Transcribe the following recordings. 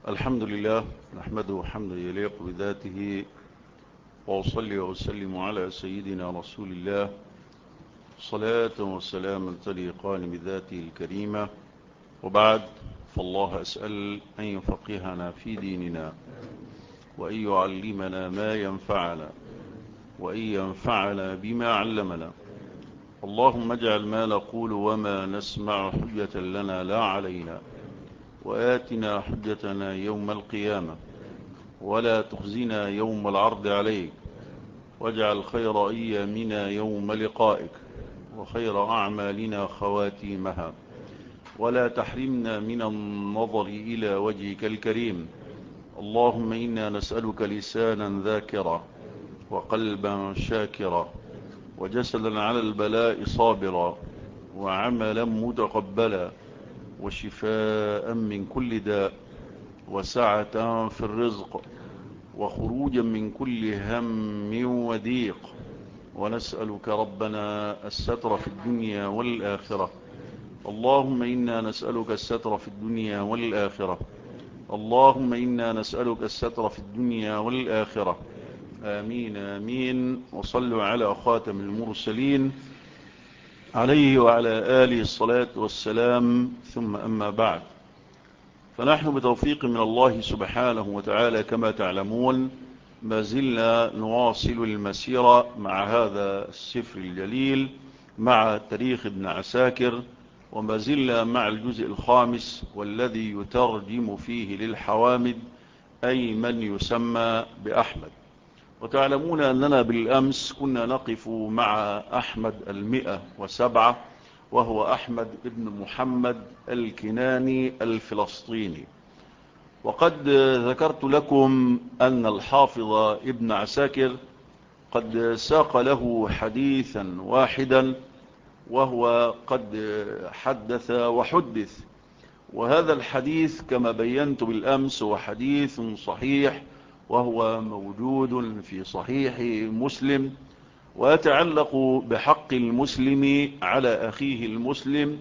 الحمد لله نحمده حمدا يليق بذاته، وأصلي وأسلم على سيدنا رسول الله صلاة وسلاما تليقان بذاته الكريمة. وبعد، فالله أسأل أن يفقهنا في ديننا، وأن يعلمنا ما ينفعنا، وأن ينفعنا بما علمنا. اللهم اجعل ما نقول وما نسمع حجة لنا لا علينا، وآتنا حجتنا يوم القيامة، ولا تخزنا يوم العرض عليك، واجعل خير أيامنا يوم لقائك، وخير أعمالنا خواتيمها، ولا تحرمنا من النظر إلى وجهك الكريم. اللهم إنا نسألك لسانا ذاكرا، وقلبا شاكرا، وجسدا على البلاء صابرا، وعملا متقبلا، وشفاء من كل داء، وسعة في الرزق، وخروجا من كل هم وضيق. ونسألك ربنا الستر في الدنيا والآخرة. اللهم إنا نسألك الستر في الدنيا والآخرة. اللهم إنا نسألك الستر في الدنيا والآخرة. آمين آمين. وصلوا على خاتم المرسلين عليه وعلى آله الصلاة والسلام. ثم أما بعد، فنحن بتوفيق من الله سبحانه وتعالى كما تعلمون ما زلنا نواصل المسيرة مع هذا السفر الجليل، مع تاريخ ابن عساكر، وما زلنا مع الجزء الخامس والذي يترجم فيه للحوامد، أي من يسمى بأحمد. وتعلمون أننا بالأمس كنا نقف مع أحمد 107، وهو أحمد ابن محمد الكناني الفلسطيني. وقد ذكرت لكم أن الحافظ ابن عساكر قد ساق له حديثا واحدا، وهو قد حدث وحدث. وهذا الحديث كما بينت بالأمس هو حديث صحيح، وهو موجود في صحيح مسلم، ويتعلق بحق المسلم على أخيه المسلم.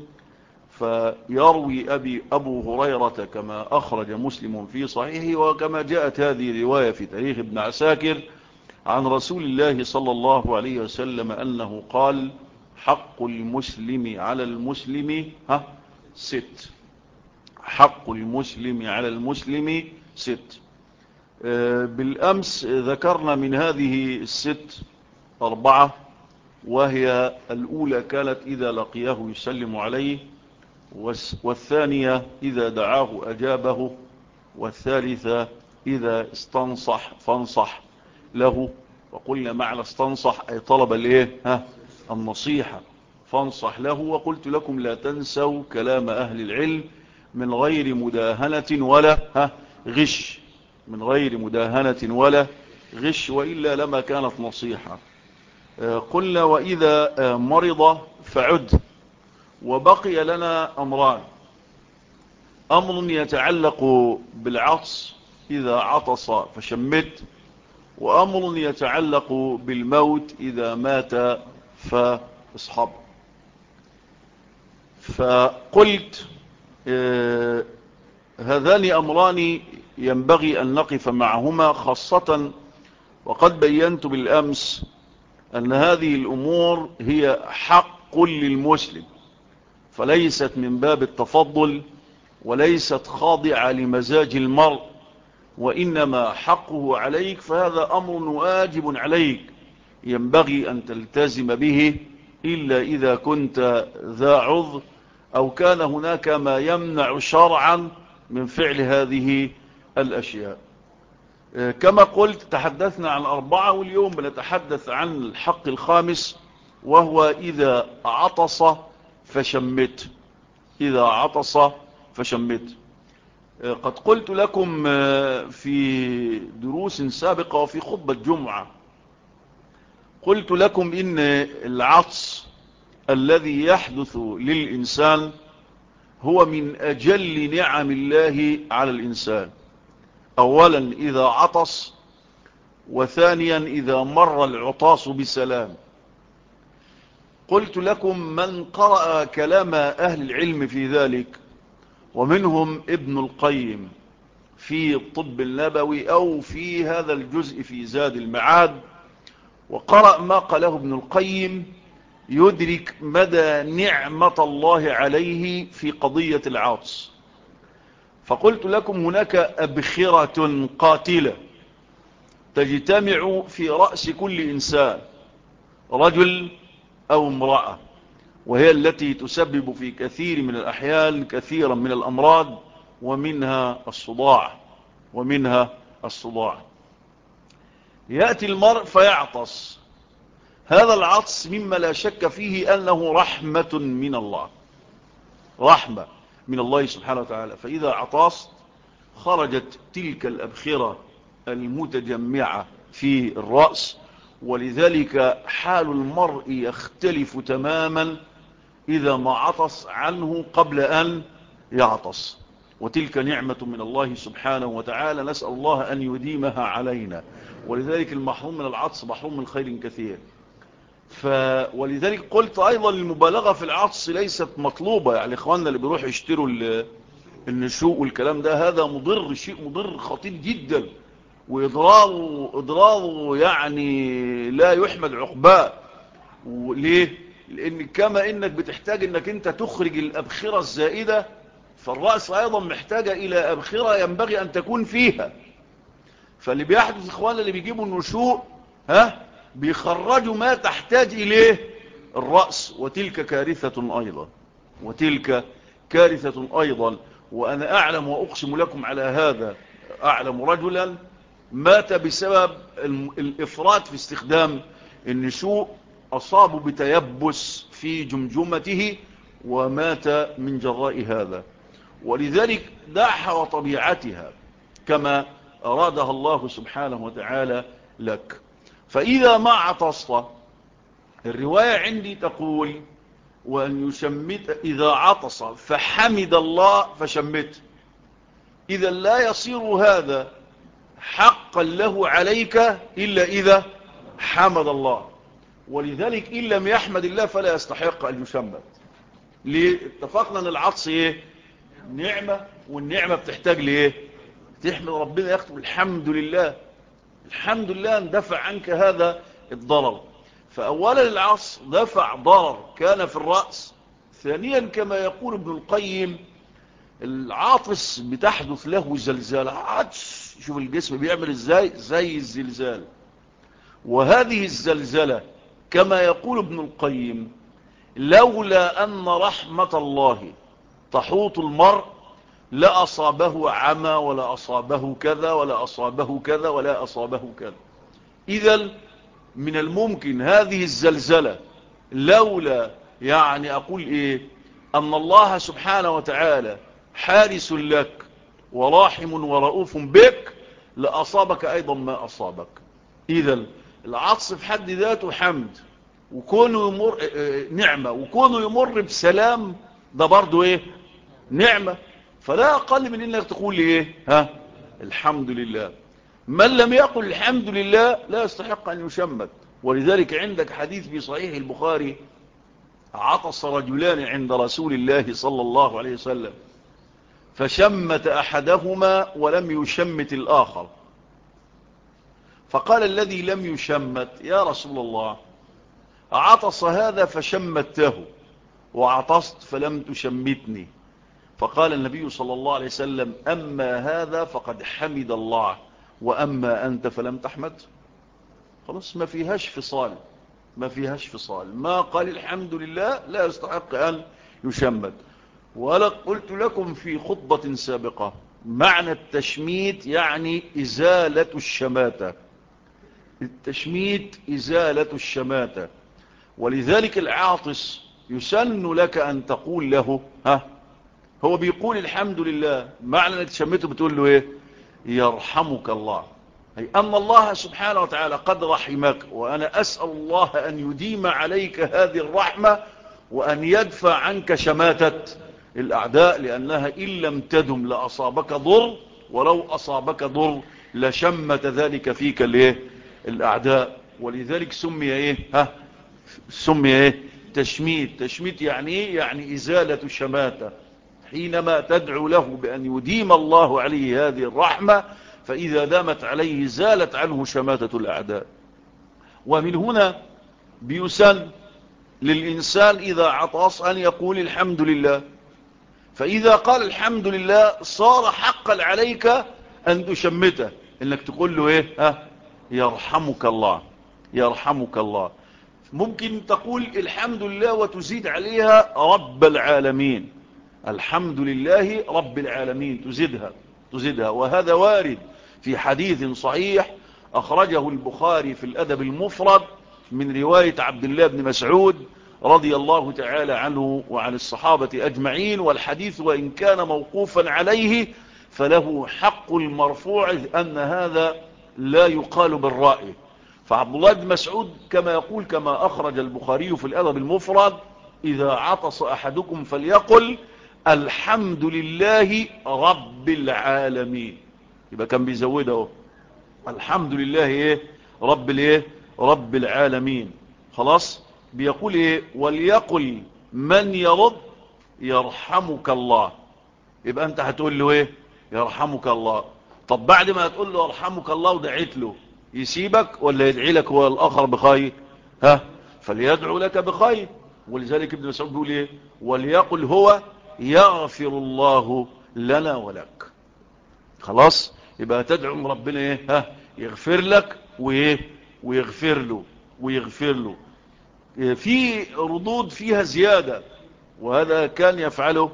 فيروي أبو هريرة كما أخرج مسلم في صحيحه، وكما جاءت هذه الرواية في تاريخ ابن عساكر عن رسول الله صلى الله عليه وسلم أنه قال: حق المسلم على المسلم ست. حق المسلم على المسلم ست. بالأمس ذكرنا من هذه الست 4، وهي الأولى كانت إذا لقيه يسلم عليه، والثانية إذا دعاه أجابه، والثالثة إذا استنصح فانصح له. وقلنا معنى استنصح أي طلب النصيحة، فانصح له. وقلت لكم لا تنسوا كلام أهل العلم من غير مداهنة ولا غش، من غير مداهنة ولا غش، وإلا لما كانت نصيحة. قلنا وإذا مرض فعد. وبقي لنا أمران: أمر يتعلق بالعطس إذا عطس فشمت، وأمر يتعلق بالموت إذا مات فاصحب. فقلت هذان أمران ينبغي أن نقف معهما خاصة، وقد بينت بالأمس أن هذه الأمور هي حق للمسلم، فليست من باب التفضل، وليست خاضعة لمزاج المرء، وإنما حقه عليك. فهذا أمر واجب عليك ينبغي أن تلتزم به، إلا إذا كنت ذا عذر، أو كان هناك ما يمنع شرعا من فعل هذه الأشياء. كما قلت تحدثنا عن 4، واليوم بنتحدث عن الحق الخامس، وهو إذا عطس فشمت. إذا عطس فشمت. قد قلت لكم في دروس سابقة وفي خطبة جمعة، قلت لكم إن العطس الذي يحدث للإنسان هو من أجل نعم الله على الإنسان. أولا إذا عطس، وثانيا إذا مر العطاس بسلام. قلت لكم من قرأ كلام أهل العلم في ذلك، ومنهم ابن القيم في الطب النبوي أو في هذا الجزء في زاد المعاد وقرأ ما قاله ابن القيم يدرك مدى نعمة الله عليه في قضية العطس. فقلت لكم هناك أبخرة قاتلة تجتمع في رأس كل إنسان رجل أو امرأة، وهي التي تسبب في كثير من الأحيان كثيرا من الأمراض ومنها الصداع. يأتي المرء فيعطس. هذا العطس مما لا شك فيه أنه رحمة من الله، رحمة من الله سبحانه وتعالى. فإذا عطست خرجت تلك الأبخرة المتجمعة في الرأس، ولذلك حال المرء يختلف تماما إذا ما عطس عنه قبل أن يعطس، وتلك نعمة من الله سبحانه وتعالى، نسأل الله أن يديمها علينا. ولذلك المحروم من العطس محروم من خير كثير. ولذلك قلت أيضا المبالغة في العطس ليست مطلوبة. يعني إخواننا اللي بيروحوا يشتروا النشوء والكلام ده، هذا مضر، شيء مضر خطير جدا، وإضراره يعني لا يحمد عقباه. وليه؟ لأن كما إنك بتحتاج إنك أنت تخرج الأبخرة الزائدة، فالرأس أيضا محتاجة إلى أبخرة ينبغي أن تكون فيها. فاللي بيحدث إخواننا اللي بيجيبوا النشوء بيخرجوا ما تحتاج إليه الرأس، وتلك كارثة أيضا. وأنا أعلم وأقسم لكم على هذا، أعلم رجلا مات بسبب الإفراط في استخدام النشوء، أصابه بتيبس في جمجمته ومات من جراء هذا. ولذلك دعها وطبيعتها كما أرادها الله سبحانه وتعالى لك. فإذا ما عطست، الرواية عندي تقول وأن يشمت إذا عطس فحمد الله فشمت. إذا لا يصير هذا حقا له عليك إلا إذا حمد الله. ولذلك إن لم يحمد الله فلا يستحق أن يشمت. ليه؟ اتفقنا أن العطس نعمة، والنعمة بتحتاج ليه؟ تحمد ربنا، يكتب الحمد لله ان دفع عنك هذا الضرر. فأولا العطس دفع ضرر كان في الرأس. ثانيا كما يقول ابن القيم، العاطس بتحدث له زلزال، عطس، شوف الجسم بيعمل ازاي، زي الزلزال. وهذه الزلزلة كما يقول ابن القيم لولا أن رحمة الله تحوط المرء لأصابه عمى، ولا أصابه كذا، ولا أصابه كذا، ولا أصابه كذا. إذن من الممكن هذه الزلزلة لولا أقول أن الله سبحانه وتعالى حارس لك وراحم ورؤوف بك لأصابك أيضا ما أصابك. إذن العطس في حد ذاته حمد، وكونه يمر نعمة، وكونه يمر بسلام ده برضو نعمة. فلا أقل من إنك تقول الحمد لله. من لم يقل الحمد لله لا يستحق أن يشمت. ولذلك عندك حديث في صحيح البخاري، عطس رجلان عند رسول الله صلى الله عليه وسلم فشمت أحدهما ولم يشمت الآخر، فقال الذي لم يشمت يا رسول الله عطس هذا فشمته وعطست فلم تشمتني. فقال النبي صلى الله عليه وسلم أما هذا فقد حمد الله، وأما أنت فلم تحمد. خلاص ما فيهاش فصال، ما قال الحمد لله لا يستحق أن يشمت. ولا قلت لكم في خطبة سابقة معنى التشميت يعني إزالة الشماتة. التشميت إزالة الشماتة. ولذلك العاطس يسن لك أن تقول له هو بيقول الحمد لله، معنى أنك تشمته بتقول له يرحمك الله، أي أن الله سبحانه وتعالى قد رحمك، وأنا أسأل الله أن يديم عليك هذه الرحمة وأن يدفع عنك شماتة الأعداء، لأنها إن لم تدم لأصابك ضر، ولو أصابك ضر لشمت ذلك فيك الأعداء. ولذلك سمي سمي تشميت. تشميت يعني يعني إزالة الشماتة. حينما تدعو له بأن يديم الله عليه هذه الرحمة، فإذا دامت عليه زالت عنه شماتة الأعداء. ومن هنا بيسن للإنسان إذا عطس أن يقول الحمد لله، فإذا قال الحمد لله صار حقا عليك أن تشمته، إنك تقول له إيه؟ يرحمك الله، يرحمك الله. ممكن تقول الحمد لله وتزيد عليها رب العالمين، الحمد لله رب العالمين، تزيدها. وهذا وارد في حديث صحيح أخرجه البخاري في الأدب المفرد من رواية عبد الله بن مسعود رضي الله تعالى عنه وعن الصحابة أجمعين. والحديث وإن كان موقوفا عليه فله حق المرفوع، أن هذا لا يقال بالرأي. فعبد الله بن مسعود كما يقول كما أخرج البخاري في الأدب المفرد: إذا عطس أحدكم فليقل الحمد لله رب العالمين. يبقى كان بيزوده الحمد لله إيه؟ رب العالمين. خلاص. بيقول إيه؟ وليقل من يرد يرحمك الله. يبقى أنت هتقول له إيه؟ يرحمك الله. طب بعد ما تقول له يرحمك الله ودعيت له، يسيبك ولا يدعي لك هو الآخر بخير؟ فليدعو لك بخير. ولذلك ابن مسعود بيقول إيه؟ وليقل هو يغفر الله لنا ولك. خلاص. يبقى تدعو ربنا إيه؟ يغفر لك وإيه؟ ويغفر له. في ردود فيها زيادة، وهذا كان يفعله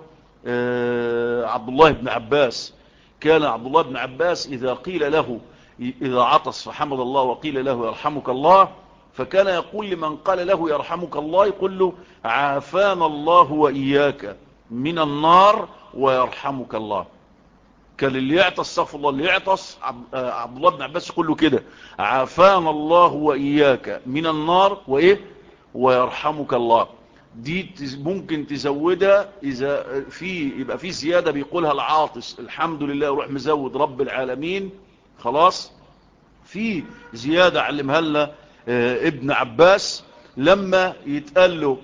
عبد الله بن عباس. كان عبد الله بن عباس إذا قيل له إذا عطس فحمد الله وقيل له يرحمك الله، فكان يقول لمن قال له يرحمك الله يقول له عافانا الله وإياك من النار ويرحمك الله. كان اللي يعطس استغفر الله، اللي يعطس عبد الله بن عباس يقول له كده: عافانا الله وإياك من النار وإيه ويرحمك الله. دي ممكن تزودها إذا يبقى في زيادة بيقولها العاطس الحمد لله يروح مزود رب العالمين. خلاص. في زيادة علمها لنا ابن عباس لما يتقال له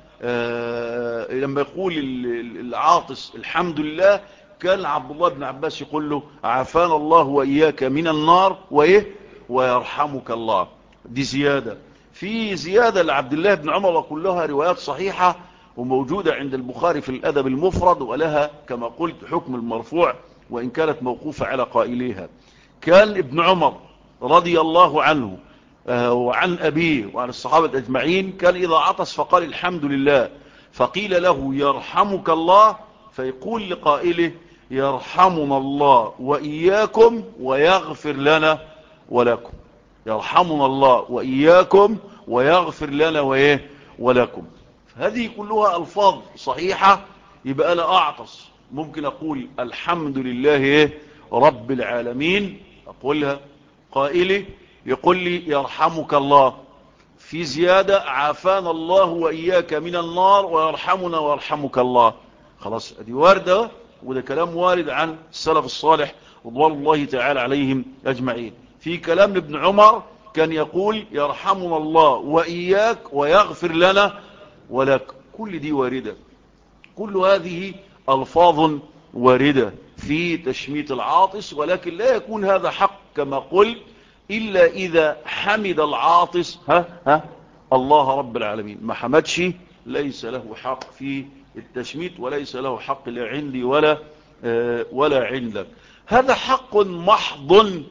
لما يقول العاطس الحمد لله، كان عبد الله بن عباس يقول له عافانا الله وإياك من النار وإيه ويرحمك الله. دي زيادة. في زيادة لعبد الله بن عمر وكلها روايات صحيحة وموجودة عند البخاري في الأدب المفرد، ولها كما قلت حكم المرفوع وإن كانت موقوفة على قائليها. كان ابن عمر رضي الله عنه وعن أبيه وعن الصحابة أجمعين كان إذا عطس فقال الحمد لله فقيل له يرحمك الله، فيقول لقائله يرحمنا الله وإياكم ويغفر لنا ولكم. يرحمنا الله وإياكم ويغفر لنا وإيه ولكم. هذه كلها ألفاظ صحيحة. يبقى أنا أعطس ممكن أقول الحمد لله إيه رب العالمين، أقولها قائلي يقول لي يرحمك الله. في زيادة عافانا الله وإياك من النار ويرحمنا ويرحمك الله. خلاص. دي واردة، وده كلام وارد عن السلف الصالح رضوان الله تعالى عليهم أجمعين. في كلام ابن عمر كان يقول يرحمنا الله وإياك ويغفر لنا ولك. كل دي واردة. كل هذه ألفاظ واردة في تشميت العاطس، ولكن لا يكون هذا حق كما قلت إلا إذا حمد العاطس الله رب العالمين. ما حمدش ليس له حق في التشميت، وليس له حق لا عندي ولا عندك. هذا حق محض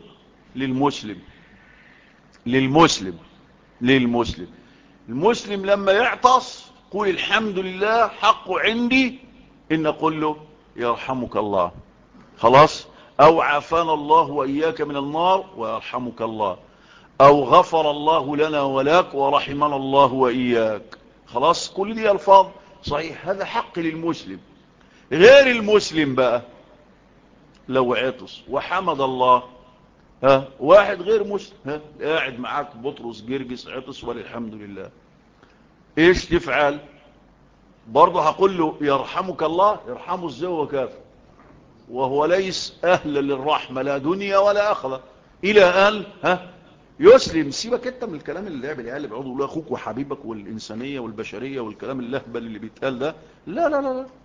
للمسلم. المسلم لما يعطس قول الحمد لله، حق عندي إن أقول له يرحمك الله. خلاص. أو عافانا الله وإياك من النار ويرحمك الله، أو غفر الله لنا ولك ورحمنا الله وإياك. خلاص. كل دي ألفاظ صحيح. هذا حق للمسلم. غير المسلم بقى لو عطس وحمد الله، واحد غير مسلم قاعد معاك بطرس جرجس عطس والحمد لله، ايش تفعل؟ برضه هقول له يرحمك الله. يرحمه ازاي وهو كافر وهو ليس اهلا للرحمه لا دنيا ولا اخره الى ان يسلم. سيبك انت من الكلام اللي لعب العيال اللي بيقعدوا يقولوا اخوك وحبيبك والانسانيه والبشريه والكلام اللهبل اللي بيتقال ده. لا لا لا لا.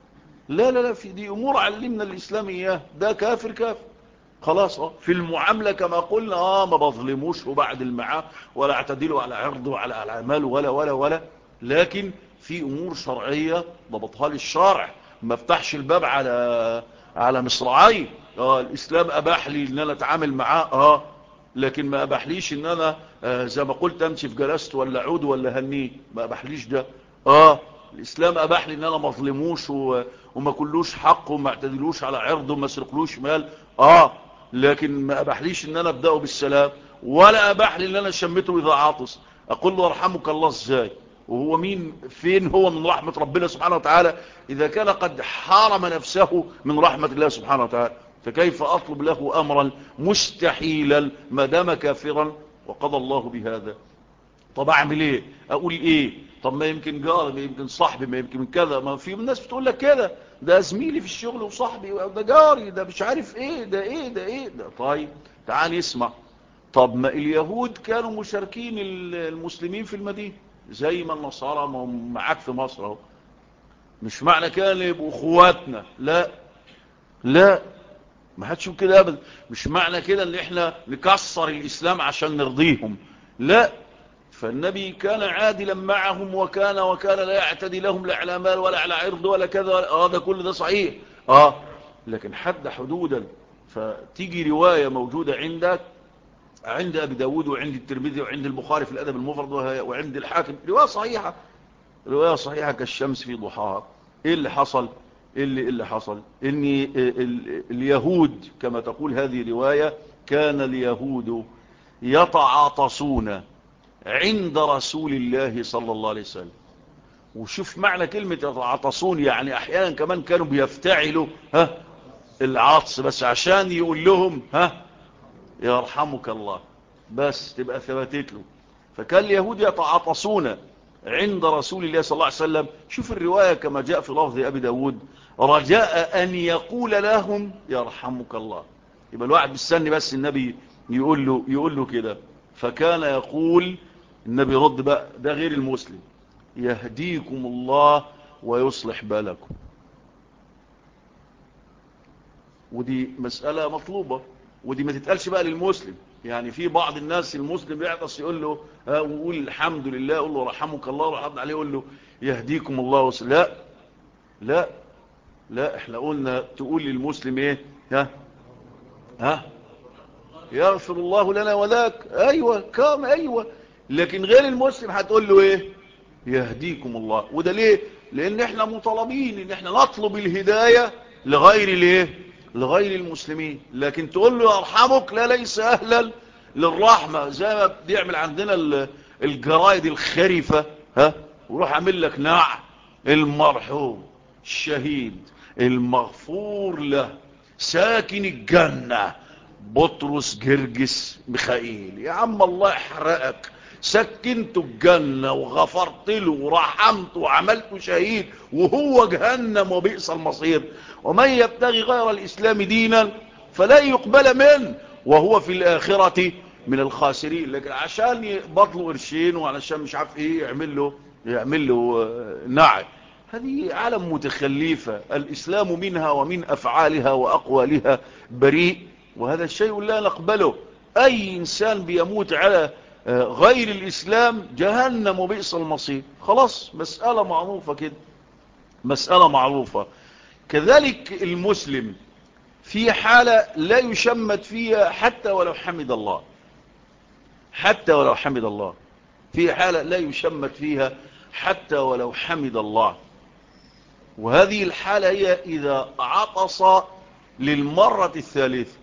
لا لا لا، في دي امور علمنا الاسلام اياه، ده كافر كافر خلاص. في المعاملة كما قلنا ما بظلموش وبعد المعاه ولا اعتدله على عرضه وعلى اعماله ولا لكن في امور شرعية ضبطها لي الشرع، ما افتحش الباب على مصراعي. الاسلام اباح لي ان انا اتعامل معاه لكن ما اباحليش ان انا زي ما قلت امشي في جلست ولا عود ولا هنيه، ما اباحليش ده. الاسلام اباح لي ان انا ما اظلموش وما كلوش حق وما اعتدلوش على عرضه وما سرقلوش مال، لكن ما اباحليش ان انا ابداه بالسلام، ولا اباح لي ان انا شمته اذا عاطس اقول له ارحمك الله ازاي؟ وهو مين فين هو من رحمة ربنا سبحانه وتعالى اذا كان قد حارم نفسه من رحمة الله سبحانه وتعالى؟ فكيف اطلب له امرا مستحيلا ما دام كافرا وقضى الله بهذا؟ طب اعمل ايه؟ اقول ايه؟ طب ما يمكن جاري، ما يمكن صاحبي، ما يمكن كذا. ما في ناس بتقول لك كده، ده زميلي في الشغل وصاحبي، ده جاري، ده مش عارف ايه، ده ايه ده ايه ده. طيب تعال نسمع. طب ما اليهود كانوا مشاركين المسلمين في المدينة زي ما النصارى ما هم معاك في مصر اهو. مش معنى كده يبقوا اخواتنا، لا لا، ما حدش يقول كده ابدا. مش معنى كده ان احنا نكسر الاسلام عشان نرضيهم، لا. فالنبي كان عادلا معهم وكان لا يعتدي لهم لا على مال ولا على عرض ولا كذا. ده كل ده صحيح. لكن حد حدودا. فتيجي رواية موجودة عند أبي داود وعند الترمذي وعند البخاري في الأدب المفرد وعند الحاكم، رواية صحيحة كالشمس في ضحاها. ايه اللي حصل؟ اللي حصل ان اليهود كما تقول هذه رواية، كان اليهود يتعاطسون عند رسول الله صلى الله عليه وسلم. وشوف معنى كلمة يتعاطسون، يعني احيانا كمان كانوا بيفتعلوا العطس بس عشان يقول لهم يرحمك الله، بس تبقى ثبتت له. فكان اليهود يتعاطسون عند رسول الله صلى الله عليه وسلم. شوف الرواية كما جاء في لفظ أبي داود، رجاء أن يقول لهم يرحمك الله. يبقى الواحد مستني بس النبي يقول له كده. فكان يقول النبي رد بقى، ده غير المسلم، يهديكم الله ويصلح بالكم. ودي مسألة مطلوبة، ودي ما تتقالش بقى للمسلم. يعني في بعض الناس المسلم يعطس يقول له ويقول الحمد لله، يقول له رحمك الله، وحضن عليه يقول له يهديكم الله لا لا لا، احنا قلنا تقول للمسلم ايه؟ يغفر الله لنا وذاك. ايوه ايوه. لكن غير المسلم هتقول له ايه؟ يهديكم الله. وده ليه؟ لان احنا مطالبين ان احنا نطلب الهداية لغير الايه؟ لغير المسلمين. لكن تقول له يرحمك، لا، ليس اهلا للرحمة. زي ما بيعمل عندنا الجرايد الخريفة، وروح عامل لك المرحوم الشهيد المغفور له ساكن الجنة بطرس جرجس ميخائيل. يا عم الله يحرقك، سكنته الجنة وغفرت له ورحمته وعملته شهيد وهو جهنم وبئس المصير. ومن يبتغي غير الإسلام دينا فلا يقبل منه وهو في الآخرة من الخاسرين. لكن عشان يبطلوا قرشين وعشان مش عارف ايه يعمل له نعم. هذه عالم متخلفة، الإسلام منها ومن أفعالها وأقوالها بريء، وهذا الشيء لا نقبله. أي إنسان بيموت على غير الإسلام جهنم وبئس المصير. خلاص، مسألة معروفة كده، مسألة معروفة. كذلك المسلم في حالة لا يشمت فيها حتى ولو حمد الله، حتى ولو حمد الله، في حالة لا يشمت فيها حتى ولو حمد الله. وهذه الحالة هي إذا عطس للمرة الثالثة.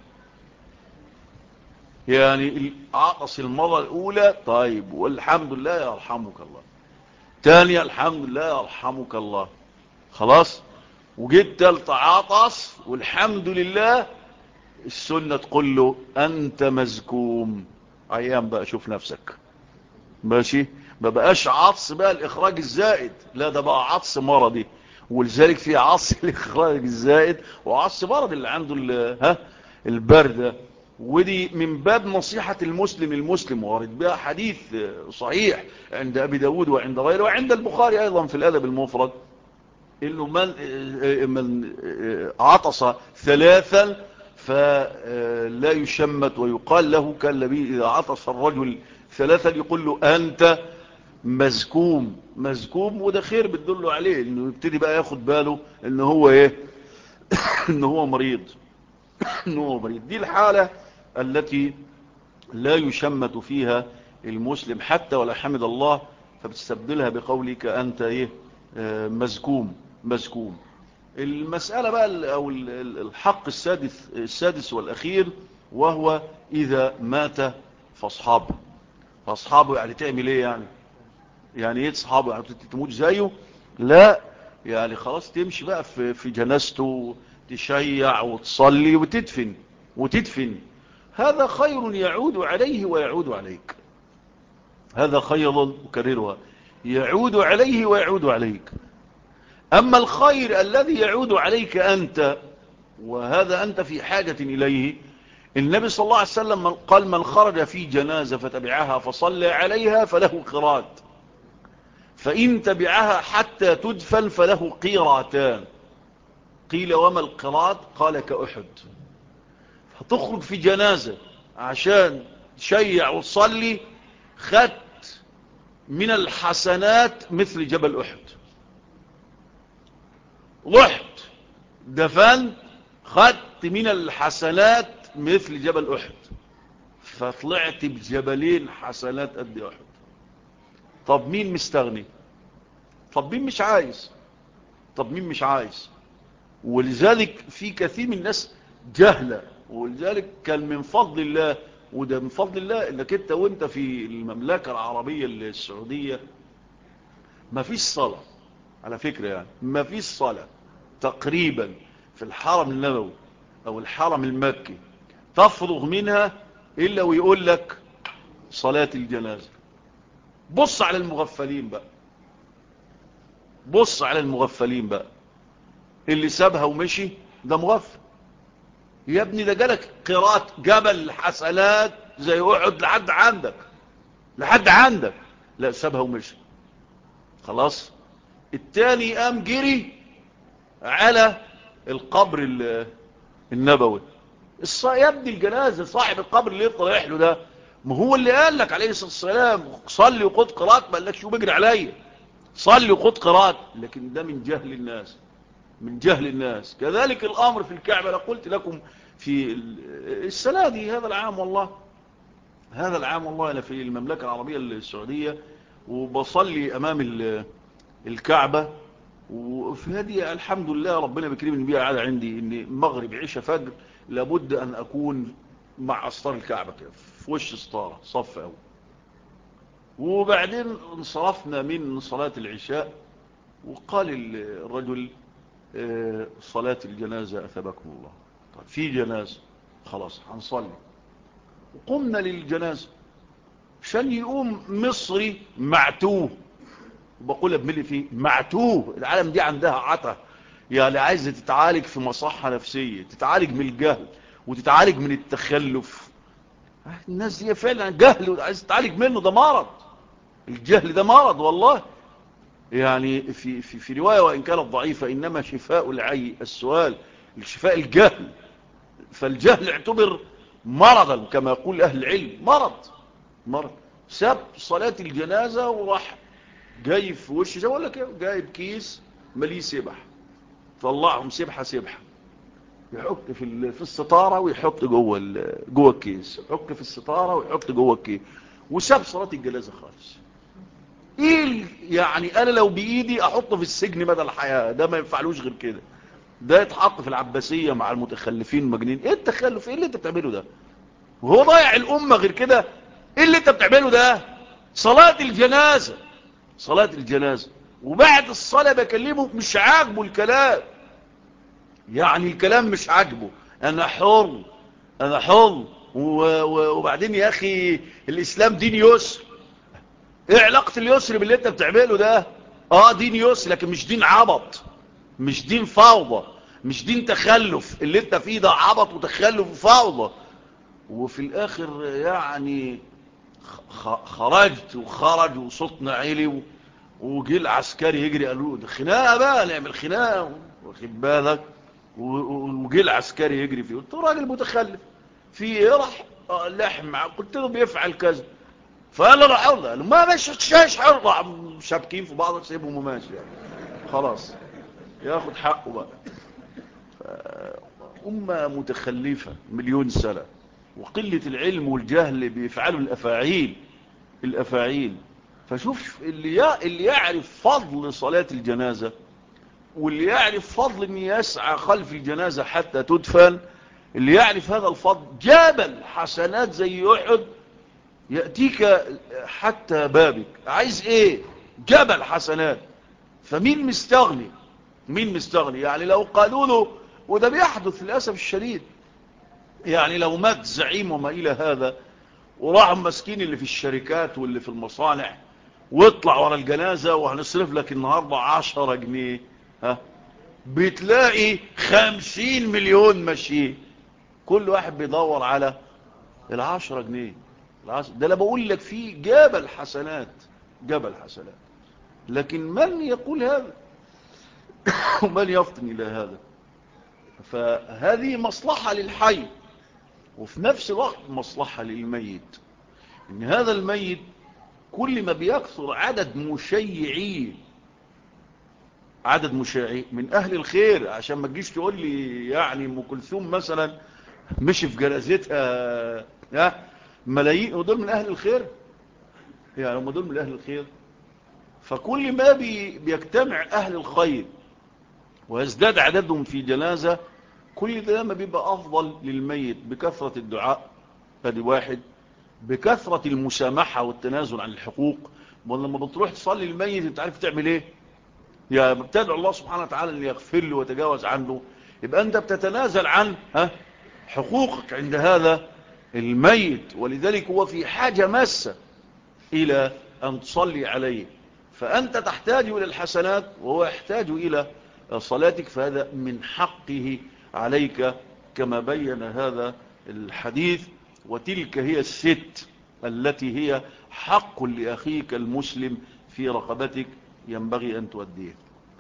يعني عطس المرة الأولى طيب والحمد لله يرحمك الله، تانية الحمد لله يرحمك الله، خلاص. وجيت تالت عطس والحمد لله، السنة تقول له أنت مزكوم. أيام بقى شوف نفسك ماشي. ما بقاش عطس بقى الإخراج الزائد، لا، ده بقى عطس مرضي. ولذلك في عطس الإخراج الزائد وعطس مرض اللي عنده البردة. ودي من باب نصيحة المسلم وارد بها حديث صحيح عند أبي داود وعند غيره وعند البخاري أيضا في الأدب المفرد، انه من عطس ثلاثا فلا يشمت، ويقال له كالذي اذا عطس الرجل ثلاثا يقول له انت مزكوم. مزكوم، وده خير بتدله عليه انه يبتدي بقى ياخد باله ان هو ايه ان هو مريض. ان هو مريض. دي الحالة التي لا يشمت فيها المسلم حتى ولا حمد الله، فبتستبدلها بقولك انت ايه مزكوم. مزكوم. المسألة بقى او الحق السادس والاخير، وهو اذا مات فاصحابه. فاصحابه يعني تعمل ايه يعني؟ يعني ايه اصحابه؟ يعني تموت زيه؟ لا، يعني خلاص تمشي بقى في جنازته، تشيع وتصلي وتدفن. هذا خير يعود عليه ويعود عليك. هذا خير، أكررها، يعود عليه ويعود عليك. أما الخير الذي يعود عليك أنت، وهذا أنت في حاجة إليه، النبي صلى الله عليه وسلم قال من خرج في جنازة فتبعها فصلى عليها فله قيراط، فإن تبعها حتى تدفن فله قيراتان. قيل وما القيراط؟ قال كأحد. هتخرج في جنازة عشان تشيع وتصلي، خدت من الحسنات مثل جبل أحد. رحت دفنت، خدت من الحسنات مثل جبل أحد، فطلعت بجبلين حسنات قد أحد. طب مين مستغني؟ طب مين مش عايز؟ طب مين مش عايز؟ ولذلك في كثير من الناس جهلة، ولذلك كان من فضل الله، وده من فضل الله انك انت وانت في المملكة العربية السعودية ما فيش صلاة على فكرة، يعني ما فيش صلاة تقريبا في الحرم النبوي او الحرم المكي تفرغ منها الا ويقول لك صلاة الجنازة. بص على المغفلين بقى، بص على المغفلين بقى، اللي سابها ومشي ده مغفل. يا ابني ده جالك قيراط جبل حسنات زي احد لحد عندك، لحد عندك. لا، سابها ومشي خلاص. التاني قام جري على القبر النبوي. يا ابني الجنازة صاحب القبر اللي يفضل يحلو ده، ما هو اللي قال لك عليه الصلاة والسلام صلي وخد قيراط، ما قالكش شو بيجري عليا صلي وخد قيراط. لكن ده من جهل الناس، من جهل الناس. كذلك الامر في الكعبة. انا قلت لكم في السنة دي هذا العام، والله هذا العام، والله انا في المملكة العربية السعودية وبصلي امام الكعبة، وفي هذه الحمد لله ربنا بيكرمني بيها عادة عندي ان مغرب عشاء فجر لابد ان اكون مع اسطار الكعبة كده في وش ستارة صف اول. وبعدين انصرفنا من صلاة العشاء وقال الرجل صلاة الجنازة أثبكم الله. طيب في جنازة خلاص هنصلي، وقمنا للجنازة. عشان يقوم مصري معتوه، وبقول ابملي فيه معتوه، العالم دي عندها عطا، يعني عايزة تتعالج في مصحة نفسية، تتعالج من الجهل وتتعالج من التخلف. الناس دي فعلا جهل وعايزة تتعالج منه، ده مرض. الجهل ده مرض والله. يعني في رواية وإن كانت ضعيفة، إنما شفاء العي السؤال، الشفاء الجهل. فالجهل اعتبر مرضا كما يقول أهل العلم، مرض. ساب صلاة الجنازة وراح جاي في وش زي ولا كده، جايب كيس مليه سبح، طلعهم سبحة يحك في الستارة ويحط جوه الكيس، يحك في الستارة ويحط جوه الكيس، وساب صلاة الجنازة خالص. ايه يعني؟ انا لو بايدي احطه في السجن مدى الحياة، ده ما ينفعلوش غير كده. ده يتحط في العباسية مع المتخلفين المجنين. ايه التخلف؟ ايه اللي انت بتعمله ده؟ وهو ضايع الامة غير كده؟ ايه اللي انت بتعمله ده؟ صلاة الجنازة، صلاة الجنازة. وبعد الصلاة بكلمه مش عاجبه الكلام، يعني الكلام مش عاجبه. انا حر، انا حر. وبعدين يا اخي الاسلام دين يسر. ايه علاقة اليسر باللي انت بتعمله ده؟ دين يسر، لكن مش دين عبط، مش دين فوضى، مش دين تخلف. اللي انت فيه ده عبط وتخلف وفوضى. وفي الاخر يعني خرجت وخرج وصوتنا عالي وجي العسكري يجري، قالوا ده خناقه بقى، نعمل خناقه، واخد بالك، وجي العسكري يجري فيه، قلت له راجل متخلف في ايه؟ راح لحم، قلت له بيفعل كذا، فقال راح اقول له ما مش شاش راح شابكين في بعض، سيبهم وماشي يعني خلاص ياخد حقه بقى. أمة متخلفة مليون سنة، وقلة العلم والجهل بيفعلوا الأفاعيل. فشوف اللي يعرف فضل صلاة الجنازة، واللي يعرف فضل ان يسعى خلف الجنازة حتى تدفن، اللي يعرف هذا الفضل جبل حسنات زي أحد يأتيك حتى بابك. عايز ايه؟ جبل حسنات. فمين مستغني؟ مين مستغني؟ يعني لو قالوا له، وده بيحدث للأسف الشديد، يعني لو مات زعيم وما إلى هذا، وراحوا مسكين اللي في الشركات واللي في المصانع، واطلع ورا الجنازة وهنصرف لك النهاردة 10 جنيه، ها، بتلاقي 50 مليون ماشيين، كل واحد بيدور على 10 جنيه. ده انا بقول لك فيه جبل حسنات، جبل حسنات. لكن من يقول هذا؟ ومن يفطن إلى هذا؟ فهذه مصلحة للحي، وفي نفس الوقت مصلحة للميت. إن هذا الميت كل ما بيكثر عدد مشيعين من أهل الخير، عشان ما تجيش تقول لي يعني أم كلثوم مثلا مش في جنازتها ملايين، ودول من أهل الخير، يعني هم دول من أهل الخير. فكل ما بيجتمع أهل الخير ويزداد عددهم في جنازة، كل ده ما بيبقى أفضل للميت، بكثرة الدعاء، هذه واحد، بكثرة المسامحة والتنازل عن الحقوق. ولما بتروح تصلي الميت انت عارف تعمل ايه؟ يا بتدعو الله سبحانه وتعالى ان يغفر له وتجاوز عنه، يبقى انت بتتنازل عن حقوقك عند هذا الميت. ولذلك هو في حاجة ماسة الى ان تصلي عليه، فانت تحتاج الى الحسنات وهو يحتاج الى صلاتك، فهذا من حقه عليك كما بين هذا الحديث. وتلك هي الست التي هي حق لأخيك المسلم في رقبتك ينبغي أن تؤديه.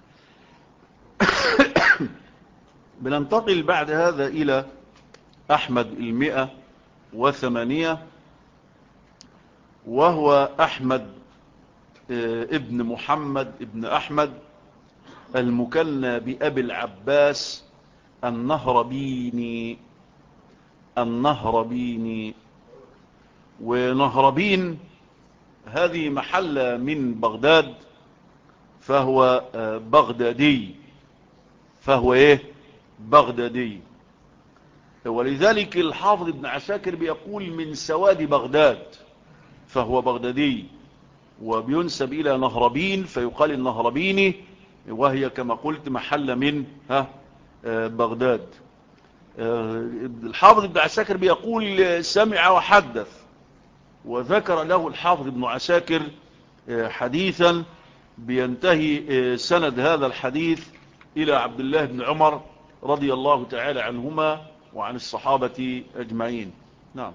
بننتقل بعد هذا إلى أحمد 108، وهو أحمد ابن محمد ابن أحمد المكنى بأبي العباس النهربيني. ونهربين هذه محلة من بغداد، فهو بغدادي، بغدادي. ولذلك الحافظ ابن عساكر بيقول من سواد بغداد، فهو بغدادي، وبينسب إلى نهربين فيقال النهربيني، وهي كما قلت محلة من بغداد. الحافظ ابن عساكر بيقول سمع وحدث، وذكر له الحافظ ابن عساكر حديثا بينتهي سند هذا الحديث إلى عبد الله بن عمر رضي الله تعالى عنهما وعن الصحابة أجمعين. نعم.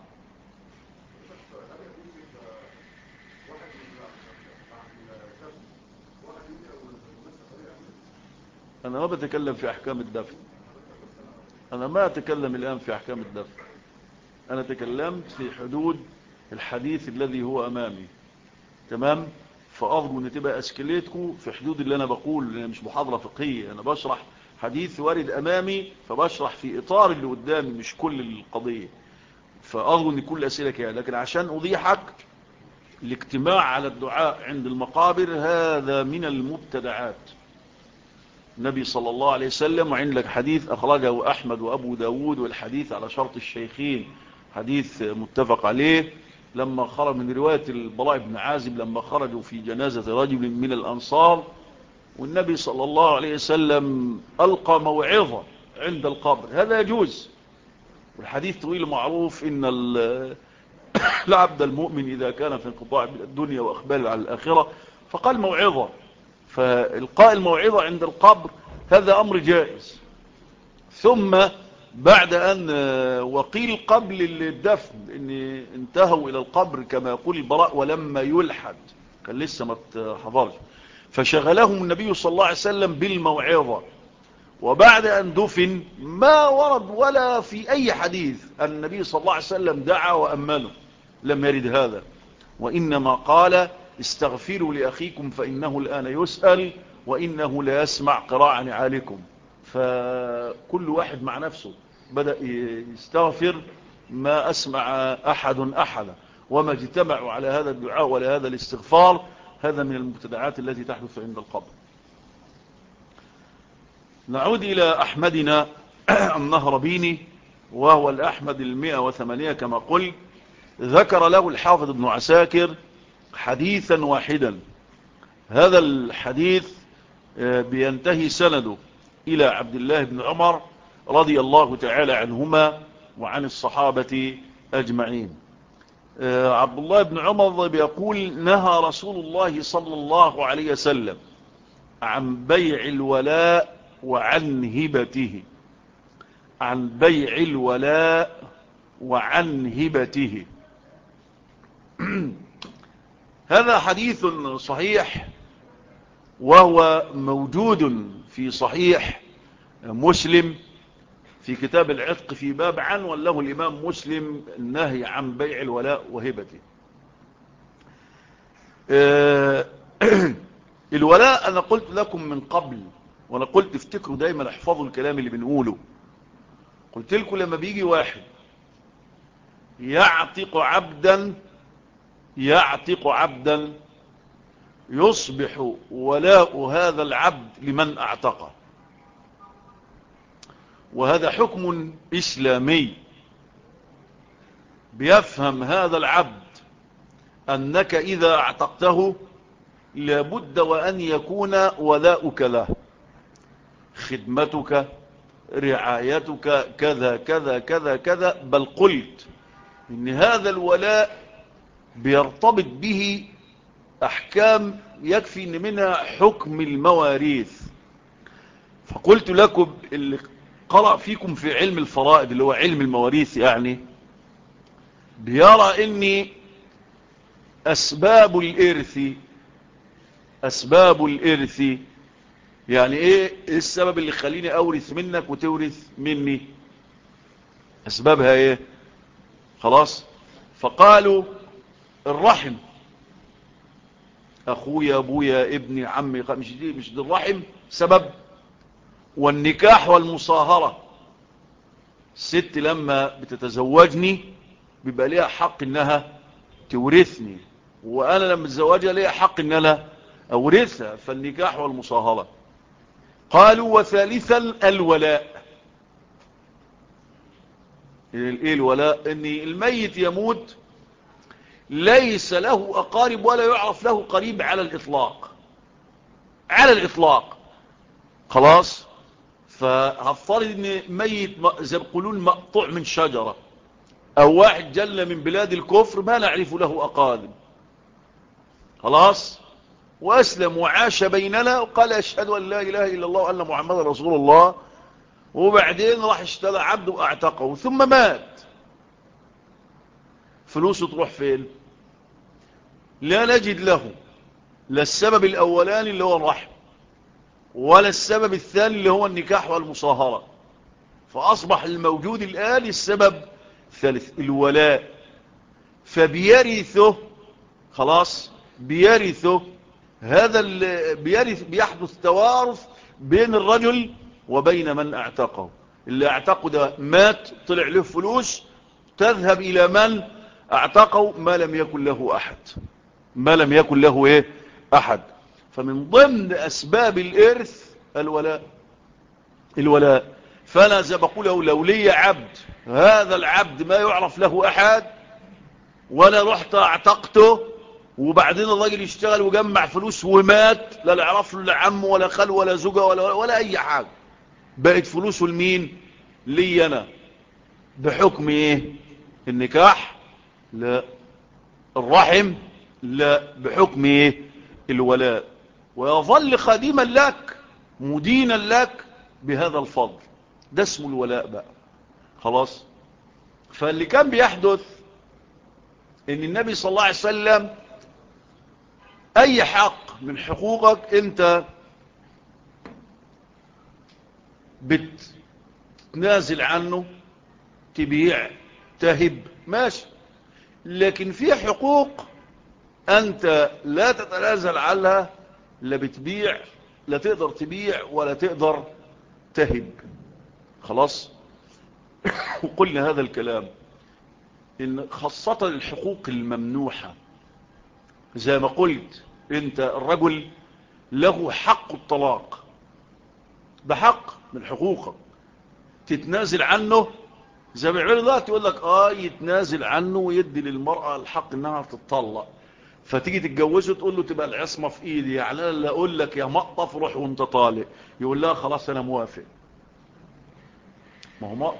أنا ما بتكلم في أحكام الدفن، أنا ما أتكلم الآن في أحكام الدفن، أنا تكلمت في حدود الحديث الذي هو أمامي. تمام؟ فأرجو أن تبقى أسكليتكم في حدود اللي أنا بقول، لأن مش محاضرة فقهية، أنا بشرح حديث وارد أمامي، فبشرح في إطار اللي قدامي مش كل القضية. فأرجو أن كل أسئلك يعني، لكن عشان أضيحك، الاجتماع على الدعاء عند المقابر هذا من المبتدعات. النبي صلى الله عليه وسلم، وعندك حديث أخرجه أحمد وأبو داود، والحديث على شرط الشيخين، حديث متفق عليه، لما خرج من رواية البراء بن عازب لما خرجوا في جنازة رجل من الأنصار، والنبي صلى الله عليه وسلم ألقى موعظة عند القبر، هذا يجوز. والحديث طويل معروف، إن العبد المؤمن إذا كان في انقطاع من الدنيا وأقبال على الآخرة فقال موعظة، فإلقاء الموعظة عند القبر هذا أمر جائز. ثم بعد أن وقيل قبل الدفن إن انتهوا إلى القبر كما يقول البراء ولما يلحد، كان لسه ما اتحضرش، فشغلهم النبي صلى الله عليه وسلم بالموعظة. وبعد أن دفن ما ورد ولا في أي حديث أن النبي صلى الله عليه وسلم دعا وأمنه، لم يرد هذا، وإنما قال استغفروا لأخيكم فإنه الآن يسأل وإنه لا يسمع قراءة نعالكم. فكل واحد مع نفسه بدأ يستغفر، ما أسمع أحد أحدا، وما اجتمعوا على هذا الدعاء ولا هذا الاستغفار. هذا من المبتدعات التي تحدث عند القبر. نعود إلى أحمدنا النهربيني، وهو الأحمد 108 كما قلت. ذكر له الحافظ ابن عساكر حديثا واحدا. هذا الحديث بينتهي سنده إلى عبد الله بن عمر رضي الله تعالى عنهما وعن الصحابة أجمعين. عبد الله بن عمر بيقول نهى رسول الله صلى الله عليه وسلم عن بيع الولاء وعن هبته. عن بيع الولاء وعن هبته. هذا حديث صحيح، وهو موجود في صحيح مسلم في كتاب العتق في باب عنوان له الإمام مسلم النهي عن بيع الولاء وهبته. الولاء أنا قلت لكم من قبل، وأنا قلت افتكروا دايما احفظوا الكلام اللي بنقوله. قلت لكم لما بيجي واحد يعتق عبدا يصبح ولاء هذا العبد لمن اعتقه. وهذا حكم إسلامي. بيفهم هذا العبد أنك إذا اعتقته لابد وأن يكون ولاؤك له، خدمتك، رعايتك، كذا كذا كذا كذا. بل قلت إن هذا الولاء بيرتبط به أحكام يكفي إن منها حكم المواريث. فقلت لكم اللي قرأ فيكم في علم الفرائض اللي هو علم المواريث يعني بيرى إن أسباب الإرث يعني إيه السبب اللي يخليني أورث منك وتورث مني؟ أسبابها إيه؟ خلاص. فقالوا الرحم، أخويا أبويا ابني عمي، مش دي الرحم سبب. والنكاح والمصاهرة، الست لما بتتزوجني بيبقى ليها حق انها تورثني، وانا لما اتزوجها ليها حق ان انا اورثها، فالنكاح والمصاهرة. قالوا وثالثا الولاء. ايه الولاء؟ ان الميت يموت ليس له اقارب ولا يعرف له قريب على الاطلاق. خلاص. فهفترض ان ميت زي بيقولون مقطوع من شجرة، او واحد جل من بلاد الكفر ما نعرف له اقارب، خلاص، واسلم وعاش بيننا وقال اشهد ان لا اله الا الله وان محمد رسول الله، وبعدين راح اشترى عبد واعتقه ثم مات. فلوسه تروح فين؟ لا نجد له لا السبب الاولاني اللي هو الرحم، ولا السبب الثاني اللي هو النكاح والمصاهرة. فأصبح الموجود الآن السبب الثالث الولاء. فبيرثه، خلاص، بيرثه هذا بيحدث توارث بين الرجل وبين من اعتقه. اللي اعتقه ده مات، طلع له فلوس، تذهب إلى من اعتقه ما لم يكن له ايه أحد. فمن ضمن أسباب الإرث الولاء. فأنا زي بقوله لو لي عبد، هذا العبد ما يعرف له أحد، ولا رحت اعتقته وبعدين الراجل يشتغل وجمع فلوس ومات، لا يعرف له لا عم ولا خال ولا زوجة ولا أي حاجة، بقت فلوسه لمين؟ لي أنا. بحكم إيه؟ النكاح؟ لا. الرحم؟ لا. بحكم إيه؟ الولاء. ويظل خادما لك مدينا لك بهذا الفضل. ده اسمه الولاء بقى. خلاص. فاللي كان بيحدث ان النبي صلى الله عليه وسلم اي حق من حقوقك انت بتنازل عنه، تبيع، تهب، ماشي. لكن في حقوق انت لا تتنازل عنها، لا بتبيع، لا تقدر تبيع ولا تقدر تهب. خلاص. وقلنا هذا الكلام إن خاصة الحقوق الممنوحة، زي ما قلت انت الرجل له حق الطلاق، ده حق من حقوقك تتنازل عنه. زي ما يعملوا دلوقتي يقول لك يتنازل عنه ويدي للمرأة الحق انها تتطلق، فتيجي تتجوزه تقول له تبقى العصمة في ايدي، يعني انا اللي اقول لك يا مقطف روح وانت طالق، يقول لها خلاص انا موافق. ما هو مقطف،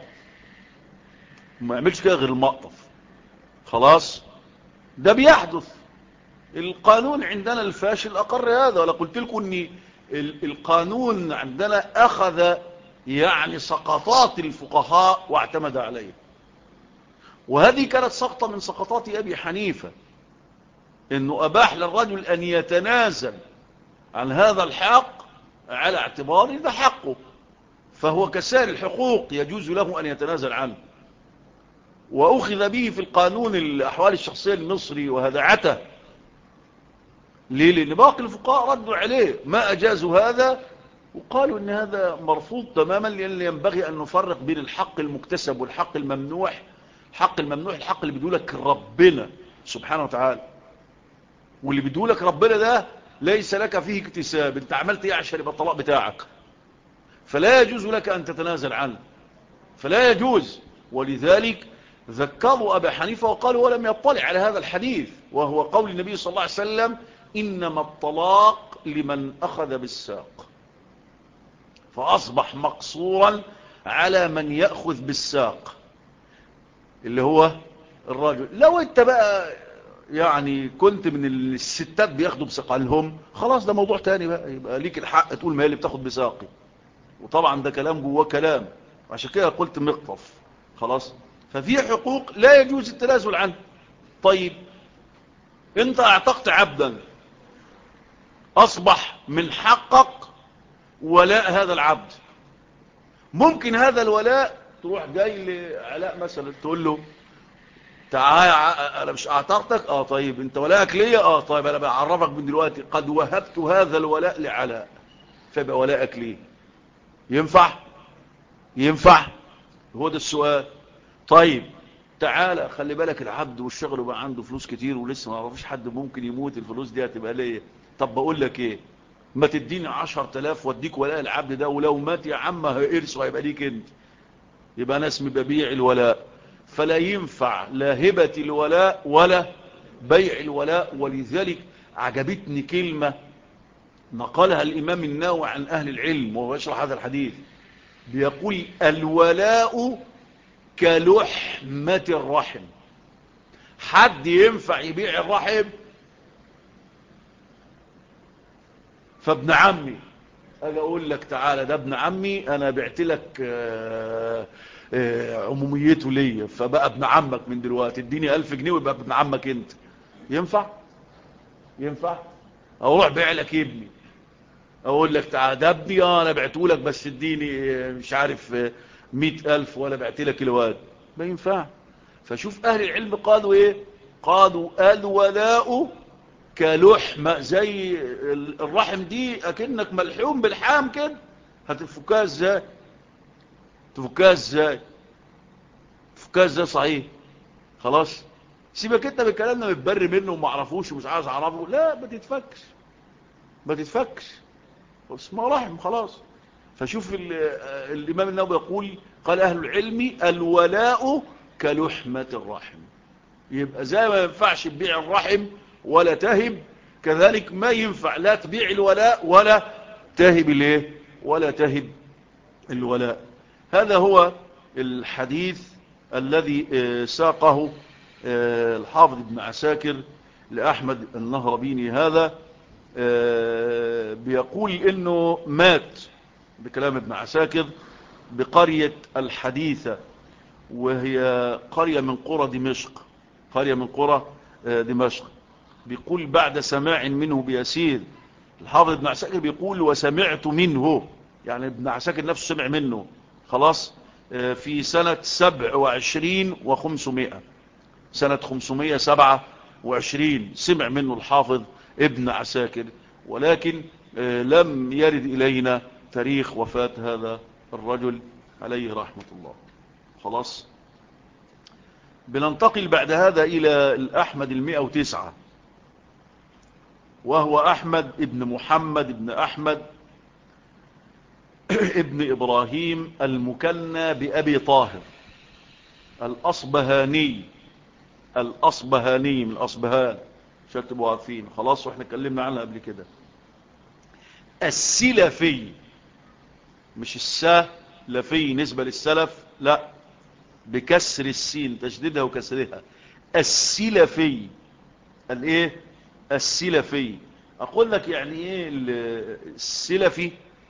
ما يعملش كده غير المقطف. خلاص. ده بيحدث. القانون عندنا الفاشل اقر هذا، ولا قلت لكم ان القانون عندنا اخذ يعني سقطات الفقهاء واعتمد عليه، وهذه كانت سقطة من سقطات ابي حنيفة، انه اباح للرجل ان يتنازل عن هذا الحق على اعتبار ده حقه، فهو كسائر الحقوق يجوز له ان يتنازل عنه. واخذ به في القانون الاحوال الشخصية المصري وهدعته. ليه؟ لان باقي الفقهاء ردوا عليه ما اجازوا هذا، وقالوا ان هذا مرفوض تماما، لان ينبغي ان نفرق بين الحق المكتسب والحق الممنوح. الحق الممنوح الحق اللي بيدولك ربنا سبحانه وتعالى، واللي بيدولك ربنا ده ليس لك فيه اكتساب، انت عملت ايه عشان يبقى الطلاق بتاعك، فلا يجوز لك ان تتنازل عنه، فلا يجوز. ولذلك ذكروا ابا حنيفة وقالوا ولم يطلع على هذا الحديث، وهو قول النبي صلى الله عليه وسلم انما الطلاق لمن اخذ بالساق، فاصبح مقصورا على من يأخذ بالساق اللي هو الرجل. لو انت بقى يعني كنت من الستات بياخدوا بساقهم، خلاص ده موضوع تاني بقى، يبقى ليك الحق تقول ما هي اللي بتاخد بساقي، وطبعا ده كلام جواه كلام، عشان كده قلت مقطف. خلاص. ففي حقوق لا يجوز التنازل عنها. طيب انت اعتقت عبدا، اصبح من حقك ولاء هذا العبد. ممكن هذا الولاء تروح جاي لعلاء مثلا تقول له تعالى انا مش اعتقتك، طيب انت ولاءك ليا، طيب انا بعرفك من دلوقتي قد وهبت هذا الولاء لعلاء، فيبقى ولاءك ليه. ينفع؟ ينفع؟ هو ده السؤال. طيب تعالى خلي بالك العبد والشغل بقى عنده فلوس كتير ولسه ما عرفش حد، ممكن يموت الفلوس دي هتبقى ليا. طب بقول لك ايه، ما تديني 10,000 واديك ولاء العبد ده، ولو مات يا عم هيرثه هيبقى ليك انت، يبقى انا اسمي ببيع الولاء. فلا ينفع لا هبة الولاء ولا بيع الولاء. ولذلك عجبتني كلمة نقلها الامام النووي عن اهل العلم وهو يشرح هذا الحديث، بيقول الولاء كلحمة الرحم. حد ينفع يبيع الرحم؟ فابن عمي اجي اقول لك تعالى ده ابن عمي انا بعت لك عموميته ليا، فبقى ابن عمك من دلوقتي، اديني 1000 جنيه ويبقى ابن عمك انت. ينفع؟ ينفع؟ اروح بيع لك ابني اقول لك تعالى ده ابني انا بعته لك بس اديني مش عارف 100,000 ولا بعت لك الواد. ما ينفع. فشوف اهل العلم قالوا ايه، قالوا الولاء كلحمة، زي الرحم دي اكنك ملحوم بالحام كده، هتفكها ازاي؟ تفكها ازاي؟ تفكها ازاي صحيح؟ خلاص. سيبك انت بالكلام ده متبري منه وما عرفوش ومش عايز اعرفه، لا ما تتفكش، ما تتفكش، اسمه رحم خلاص. فشوف الامام النووي يقول قال اهل العلم الولاء كلحمة الرحم. يبقى زي ما ينفعش تبيع الرحم ولا تهب، كذلك ما ينفع لا تبيع الولاء ولا تهب الايه، ولا تهب الولاء. هذا هو الحديث الذي ساقه الحافظ ابن عساكر لأحمد النهربيني. هذا بيقول انه مات بكلام ابن عساكر بقرية الحديثة، وهي قرية من قرى دمشق، قرية من قرى دمشق. بيقول بعد سماع منه بيسير الحافظ ابن عساكر بيقول وسمعت منه، يعني ابن عساكر نفسه سمع منه. خلاص. في سنة 27 و500، سنة 527 سمع منه الحافظ ابن عساكر، ولكن لم يرد إلينا تاريخ وفاة هذا الرجل عليه رحمة الله. خلاص. بننتقل بعد هذا إلى الأحمد 109، وهو أحمد ابن محمد ابن أحمد ابن إبراهيم المكنى بأبي طاهر الأصبهاني. الأصبهاني من الأصبهان، عشان تبقوا عارفين. خلاص. واحنا اتكلمنا عنها قبل كده. السلفي، مش السلفي نسبة للسلف، لا، بكسر السين، تشديدها وكسرها. السلفي. الايه؟ السلفي. اقول لك يعني ايه السلفي؟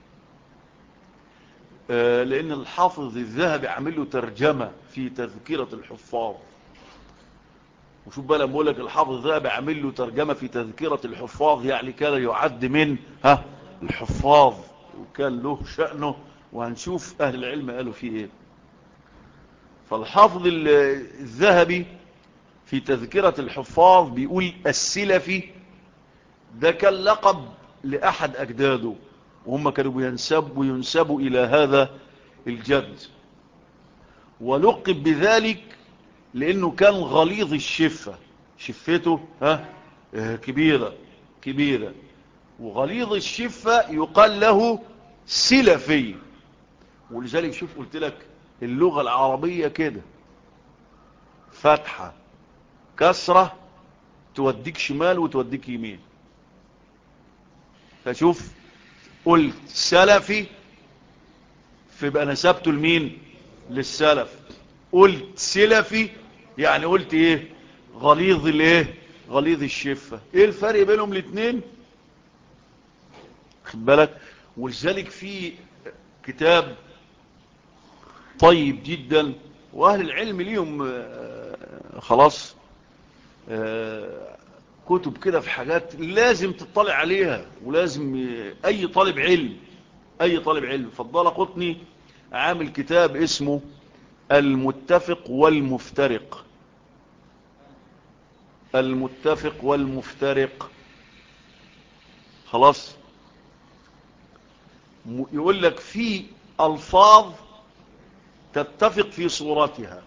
لان الحافظ الذهبي عامل له ترجمة في تذكرة الحفاظ. وشوف بقى لما اقول لك الحافظ الذهبي عامل له ترجمة في تذكرة الحفاظ، يعني كان يعد من الحفاظ، وكان له شأنه، وهنشوف اهل العلم قالوا فيه ايه. فالحافظ الذهبي في تذكرة الحفاظ بيقول السلفي ده كان لقب لأحد أجداده، وهم كانوا ينسبوا إلى هذا الجد، ولقب بذلك لأنه كان غليظ الشفة، شفته كبيرة كبيرة، وغليظ الشفة يقال له سلفي. ولذلك شوف قلت لك اللغة العربية كده، فتحة كسرة توديك شمال وتوديك يمين. فشوف قلت سلفي فيبقى نسبته لمين؟ للسلف. قلت سلفي يعني قلت ايه؟ غليظ الايه؟ غليظ الشفة. ايه الفرق بينهم الاثنين؟ خد بالك. ولذلك في كتاب طيب جدا، واهل العلم ليهم خلاص كتب كده في حاجات لازم تطلع عليها، ولازم اي طالب علم. فالدارقطني عامل كتاب اسمه المتفق والمفترق. المتفق والمفترق. خلاص. يقول لك في الفاظ تتفق في صورتها.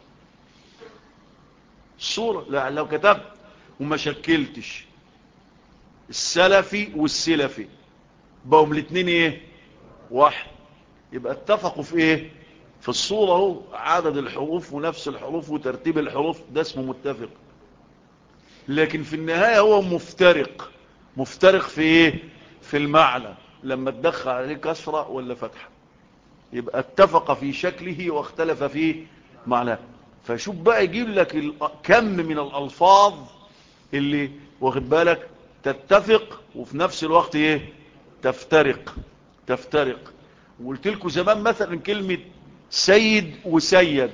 الصورة لا، لو كتبت وما شكلتش السلفي والسلفي بقوا الاثنين ايه؟ واحد. يبقى اتفقوا في ايه؟ في الصورة اهو، عدد الحروف ونفس الحروف وترتيب الحروف، ده اسمه متفق. لكن في النهاية هو مفترق. مفترق في ايه؟ في المعنى، لما تدخل عليه كسرة ولا فتحة. يبقى اتفق في شكله واختلف في معناه. فشوف بقى يجيب لك كم من الألفاظ اللي واخد بالك تتفق وفي نفس الوقت ايه؟ تفترق. وقلت لكم زمان مثلا كلمة سيد وسيد.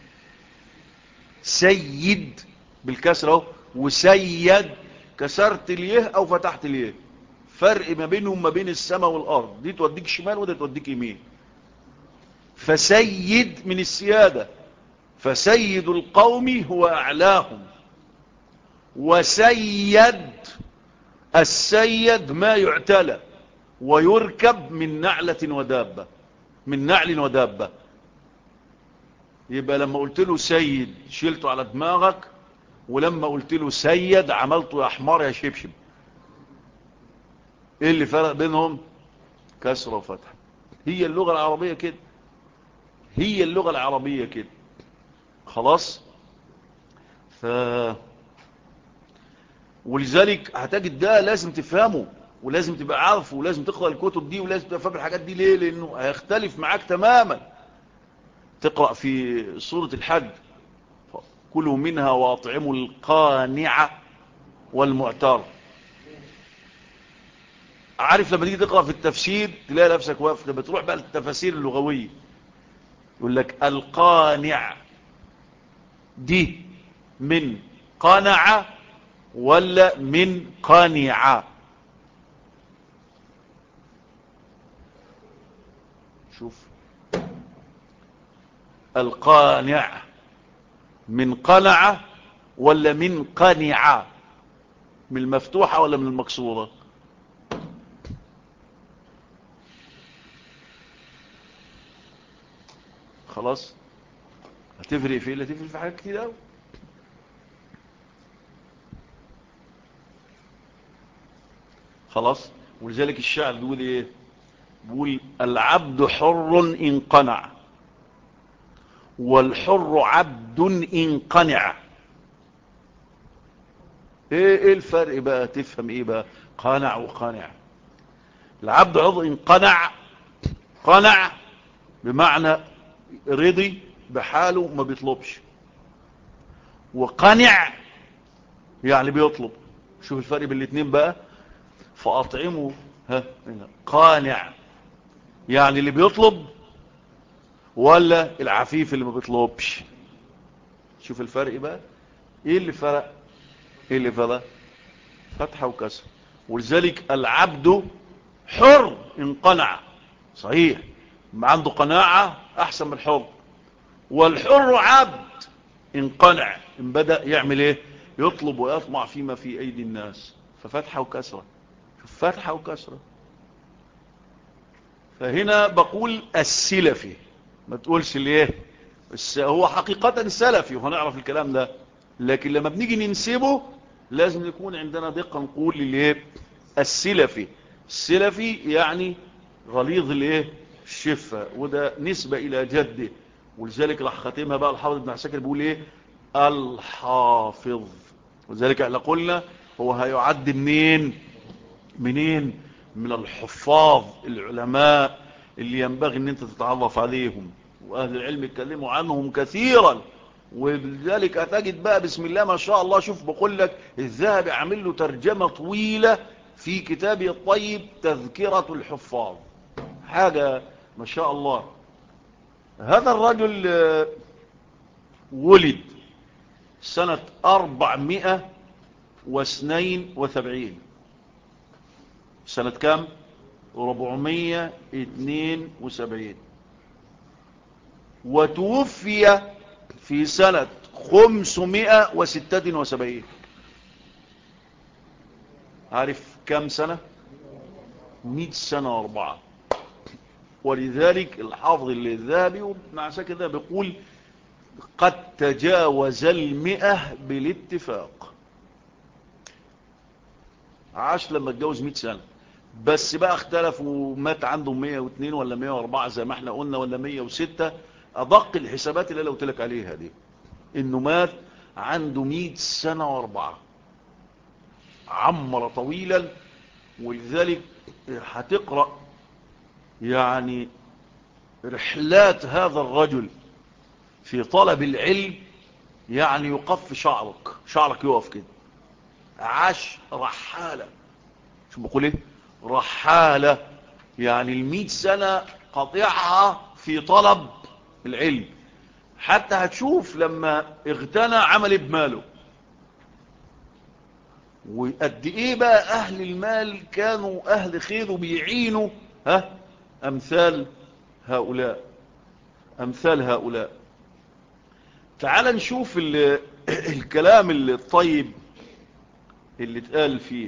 سيد بالكسر اهو، وسيد كسرت اليه او فتحت اليه. فرق ما بينهم ما بين السماء والارض، دي توديك شمال وده توديك يمين. فسيد من السيادة، فسيد القوم هو اعلاهم. وسيد، السيد ما يعتلى ويركب من نعلة ودابة، من نعل ودابة. يبقى لما قلت له سيد شلته على دماغك، ولما قلت له سيد عملته يا حمار يا شبشب. ايه اللي فرق بينهم؟ كسر وفتح. هي اللغة العربية كده، هي اللغة العربية كده. خلاص. ولذلك هتجد ده لازم تفهمه، ولازم تبقى عارفه، ولازم تقرأ الكتب دي، ولازم تفهم الحاجات دي. ليه؟ لانه هيختلف معاك تماما. تقرأ في سورة الحج كلوا منها واطعموا القانع والمعتر. عارف لما تيجي تقرأ في التفسير تلاقي نفسك واقف، لما تروح بقى التفاسير اللغوية يقول لك القانع دي من قانع ولا من قانع؟ شوف القانع من قنع ولا من قنع؟ من المفتوحة ولا من المكسورة؟ خلاص هتفرق في ايه؟ هتفرق في حاجات كتير قوي. خلاص. ولذلك الشاعر بيقول ايه؟ بيقول العبد حر ان قنع والحر عبد ان قنع. ايه الفرق بقى؟ تفهم ايه بقى قانع وقانع؟ العبد عضو ان قنع، قنع بمعنى رضي بحاله ما بيطلبش، وقنع يعني بيطلب. شوف الفرق بين الاثنين بقى. فاطعمه قانع يعني اللي بيطلب، ولا العفيف اللي ما بيطلبش؟ شوف الفرق بقى. ايه اللي فرق؟ ايه اللي فرق؟ فتحة وكسر. ولذلك العبد حر ان قنع، صحيح ما عنده قناعة احسن من الحر. والحر عبد ان قنع، ان بدأ يعمل ايه؟ يطلب ويطمع فيما في ايدي الناس. ففتحة وكسرة. شوف فتحة وكسرة. فهنا بقول السلفي، ما تقولش ليه هو حقيقة سلفي وهنعرف الكلام ده، لكن لما بنيجي ننسبه لازم يكون عندنا دقة نقول ليه السلفي. السلفي يعني غليظ الايه؟ الشفة، وده نسبة الى جده. ولذلك راح ختمها بقى الحافظ ابن عساكر بيقول ايه؟ الحافظ. ولذلك احنا قلنا هو هيعد منين؟ من الحفاظ العلماء اللي ينبغي ان انت تتعرف عليهم، واهل العلم يتكلموا عنهم كثيرا. ولذلك هتجد بقى بسم الله ما شاء الله. شوف بقول لك الذهبي عامل له ترجمة طويلة في كتابه الطيب تذكرة الحفاظ، حاجة ما شاء الله. هذا الرجل ولد سنة 472. سنة كام؟ 472. وتوفي في سنة 576. عارف كم سنة؟ 100 سنة واربعة. ولذلك الحافظ الذهبي وابن عساكر كده بيقول قد تجاوز 100 بالاتفاق. عاش لما اتجوز 100 سنة. بس بقى اختلفوا، مات عنده 102 ولا 104 زي ما احنا قلنا، ولا 106. ادق الحسابات اللي انا قلت لك عليها دي انه مات عنده 100 سنة واربعة. عمر طويلا. ولذلك هتقرأ يعني رحلات هذا الرجل في طلب العلم، يعني يقف شعرك يقف كده. عاش رحالة. شو بقول ايه؟ رحالة. يعني 100 سنة قطعها في طلب العلم. حتى هتشوف لما اغتنى عمل إيه بماله، وقد ايه بقى اهل المال كانوا اهل خير وبيعينوا امثال هؤلاء. امثال هؤلاء. تعال نشوف الكلام الطيب اللي اتقال فيه.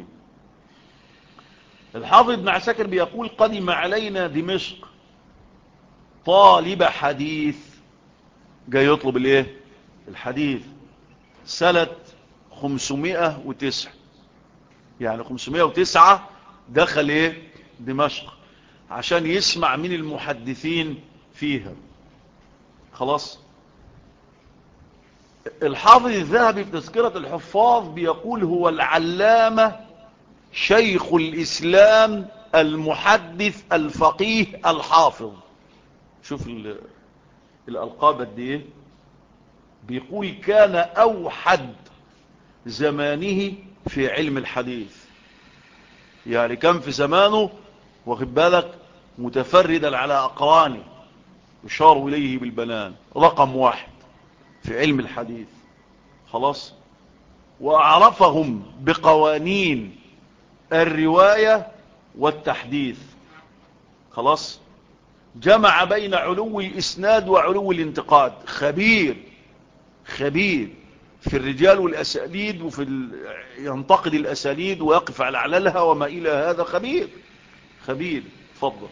الحافظ ابن عساكر بيقول قدم علينا دمشق طالب حديث، جاي يطلب الايه؟ الحديث. سنة 509. يعني 509 دخل ايه؟ دمشق عشان يسمع من المحدثين فيها. خلاص. الحافظ الذهبي في تذكرة الحفاظ بيقول هو العلامة شيخ الإسلام المحدث الفقيه الحافظ. شوف الألقاب قد ايه. بيقول كان أوحد زمانه في علم الحديث. يعني كان في زمانه واخد بالك متفردا على أقرانه، يشار إليه بالبنان، رقم واحد في علم الحديث. خلاص. وأعرفهم بقوانين الرواية والتحديث. خلاص. جمع بين علو الإسناد وعلو الانتقاد، خبير في الرجال والأساليد، ينتقد الأساليد ويقف على عللها وما إلى هذا، خبير. تفضل.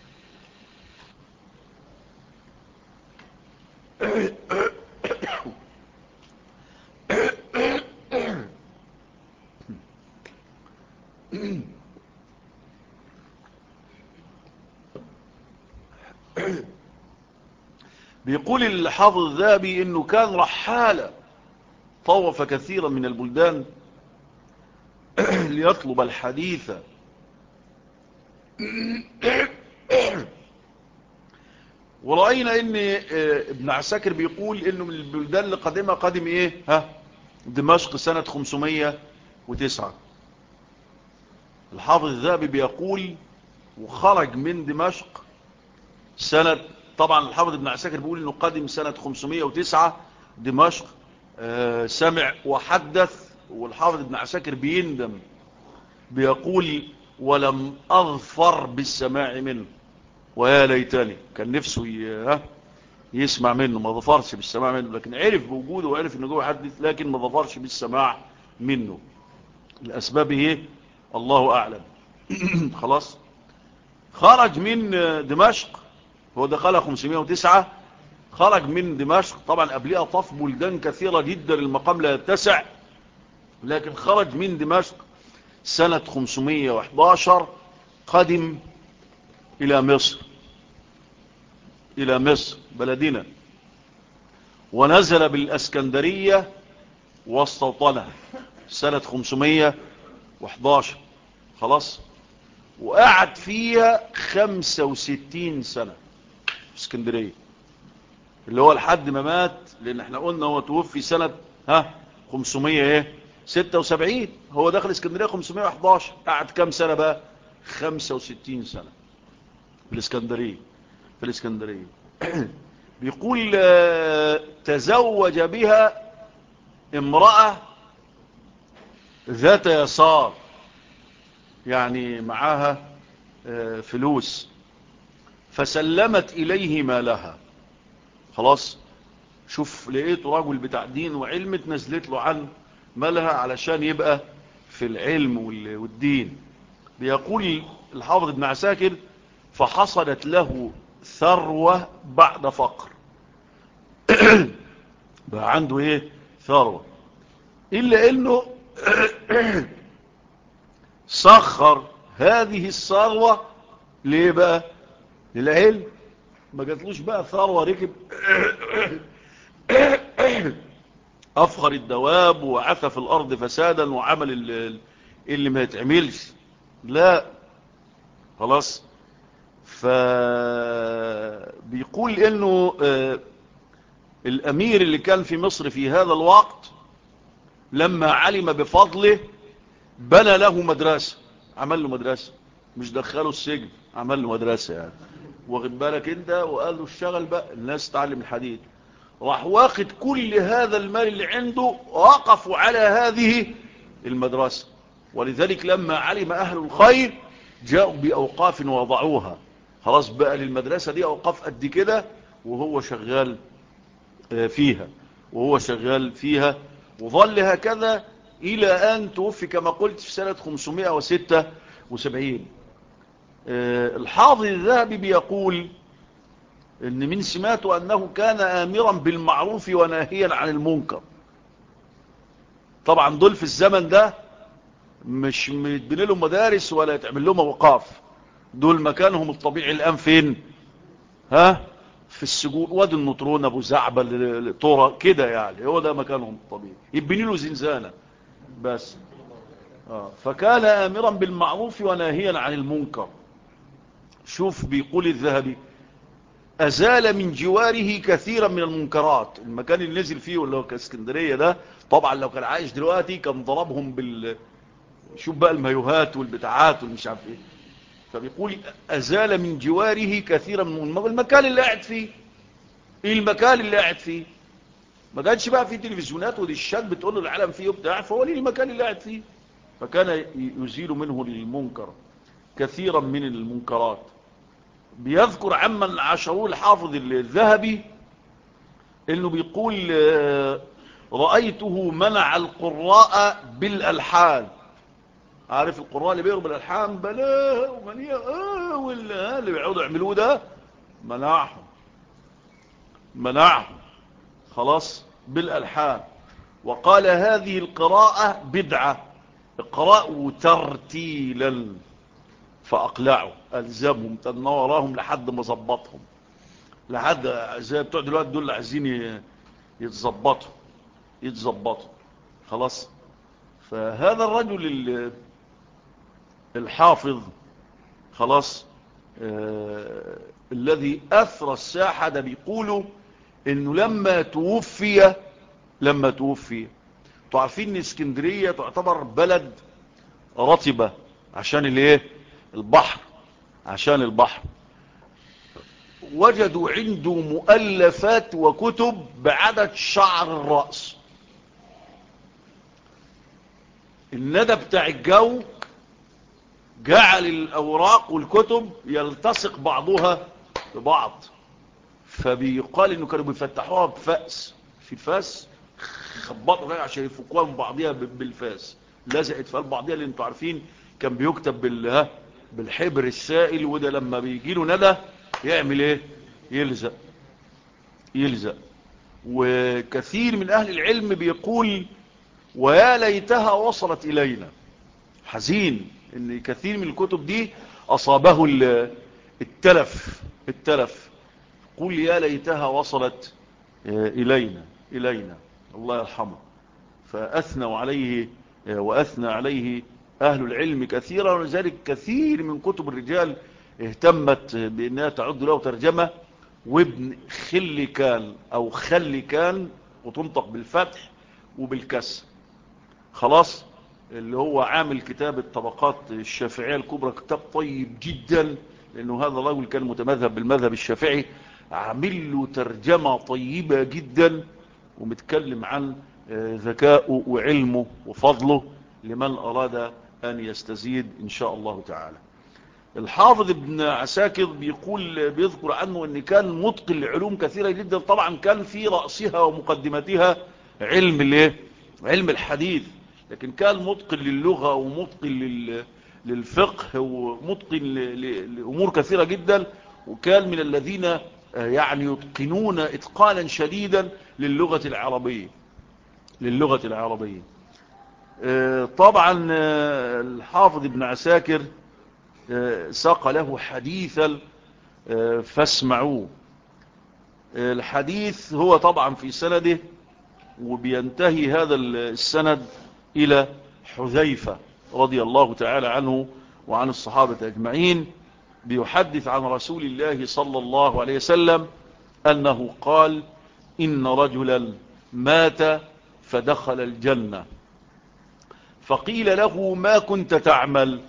بيقول الحافظ الذهبي انه كان رحالة، طوف كثيرا من البلدان ليطلب الحديث. ورأينا ان ابن عساكر بيقول انه من البلدان اللي قدم ايه، دمشق سنة 509. الحافظ الذهبي بيقول وخرج من دمشق سنة، طبعا الحافظ ابن عساكر بيقول انه قدم سنة 509 دمشق، سمع وحدث. والحافظ ابن عساكر بيندم، بيقول ولم أظفر بالسماع منه، ويا ليتني كان نفسه يسمع منه، ما ظفرش بالسماع منه، لكن عرف بوجوده وعرف انه جوه حدث، لكن ما ظفرش بالسماع منه. الأسباب ايه الله أعلم. خلاص. خرج من دمشق، هو دخل 509، خرج من دمشق. طبعا قبلها طاف بلدان كثيرة جدا، المقام لا يتسع، لكن خرج من دمشق سنة 511، قدم إلى مصر بلدنا، ونزل بالأسكندرية واستوطنها سنة 511. خلاص. وقعد فيها 65 سنة في اسكندرية، اللي هو لحد ما مات، لان احنا قلنا هو توفي سنة 576، هو دخل اسكندرية 511، قعد كام سنة بقى؟ 65 سنة في الاسكندرية. بيقول تزوج بها امرأة ذات يسار، يعني معاها فلوس، فسلمت إليه مالها. خلاص. شوف، لقيته رجل بتاع دين وعلم، اتنزلت له عن مالها علشان يبقى في العلم والدين. بيقول الحافظ ابن عساكر فحصلت له ثروة بعد فقر. بقى عنده ايه؟ ثروة. إلا انه سخر هذه الثروة ليه بقى؟ للعلم. ما جاتلوش بقى ثروة ركب أفخر الدواب وعثى في الأرض فسادا وعمل اللي ما يتعملش، لا. خلاص. فبيقول إنه الأمير اللي كان في مصر في هذا الوقت لما علم بفضله بنى له مدرسة، عمل له مدرسة، مش دخله السجن، عمل له مدرسة يعني، واخد بالك انت، وقال له اشتغل بقى الناس تعلم الحديد. راح واخد كل هذا المال اللي عنده، وقفوا على هذه المدرسة. ولذلك لما علم أهل الخير جاءوا بأوقاف ووضعوها. خلاص بقى للمدرسة دي أوقاف قد كده، وهو شغال فيها وظل هكذا إلى أن توفي كما قلت في سنة 576. الحافظ الذهبي بيقول ان من سماته انه كان امرا بالمعروف وناهيا عن المنكر. طبعا دول في الزمن ده مش متبني لهم مدارس ولا يتعمل لهم اوقاف، دول مكانهم الطبيعي الان فين؟ في السجون، وادي النطرون، ابو زعبل، طورة كده، يعني هو ده مكانهم الطبيعي، يبني له زنزانة بس. فكان امرا بالمعروف وناهيا عن المنكر. شوف بيقول الذهبي أزال من جواره كثيرا من المنكرات. المكان اللي نزل فيه واللي هو كاسكندرية ده، طبعا لو كان عايش دلوقتي كان ضربهم شوف بقى المايوهات والبتاعات والمش عارف ايه. فبيقول أزال من جواره كثيرا من المكان اللي قاعد فيه. ايه المكان اللي قاعد فيه؟ ما كانش بقى فيه تلفزيونات ودشات بتقول له العالم فيه وبتاع، فهو ليه المكان اللي قاعد فيه، فكان يزيل منه المنكر كثيرا من المنكرات. بيذكر عمن عاشروه الحافظ الذهبي انه بيقول رأيته منع القراء بالألحان. عارف القراء اللي بيقروا بالألحان بلا ومنية ولا اللي بيقعدوا يعملوه ده، منعهم خلاص بالألحان، وقال هذه القراءة بدعة، اقرأوا ترتيلا، فأقلعوا ألزمهم تنوراهم لحد ما ظبطهم، لحد زي بتوع دلوقتي دول عايزين يتظبطوا خلاص. فهذا الرجل الحافظ خلاص الذي أثرى الساحة ده بيقولوا انه لما توفي تعرفين ان اسكندرية تعتبر بلد رطبة عشان الايه البحر، عشان البحر. وجدوا عنده مؤلفات وكتب بعدد شعر الرأس. الندى بتاع الجو جعل الأوراق والكتب يلتصق بعضها ببعض، فبيقال انه كانوا بيفتحوها بفأس، في فاس خبطوا فيها عشان يفكوها من بعضها بالفاس، لزقت في قلب بعضها، اللي انتوا عارفين كان بيكتب بالحبر السائل، وده لما بيجي له ندى يعمل ايه؟ يلزق. وكثير من اهل العلم بيقول ويا ليتها وصلت الينا، حزين ان كثير من الكتب دي اصابه التلف. قل يا ليتها وصلت إلينا الله يرحمه. فأثنوا عليه وأثنى عليه أهل العلم كثيرا، ولذلك كثير من كتب الرجال اهتمت بأنها تعد له ترجمة. وابن خلكان أو خلكان، وتنطق بالفتح وبالكسر خلاص، اللي هو عامل كتاب الطبقات الشافعية الكبرى، كتاب طيب جدا، لأنه هذا الرجل كان متمذهب بالمذهب الشافعي، عامل له ترجمة طيبة جدا، ومتكلم عن ذكائه وعلمه وفضله لمن أراد أن يستزيد إن شاء الله تعالى. الحافظ ابن عساكر بيذكر عنه أن كان متقن لعلوم كثيرة جدا، طبعا كان في رأسها ومقدمتها علم الحديث، لكن كان متقن للغة ومتقن للفقه ومتقن لأمور كثيرة جدا، وكان من الذين يعني يتقنون إتقانا شديدا للغة العربية. طبعا الحافظ ابن عساكر ساق له حديثا فاسمعوه. الحديث هو طبعا في سنده، وبينتهي هذا السند إلى حذيفة رضي الله تعالى عنه وعن الصحابة أجمعين، بيحدث عن رسول الله صلى الله عليه وسلم أنه قال إن رجلا مات فدخل الجنة، فقيل له ما كنت تعمل؟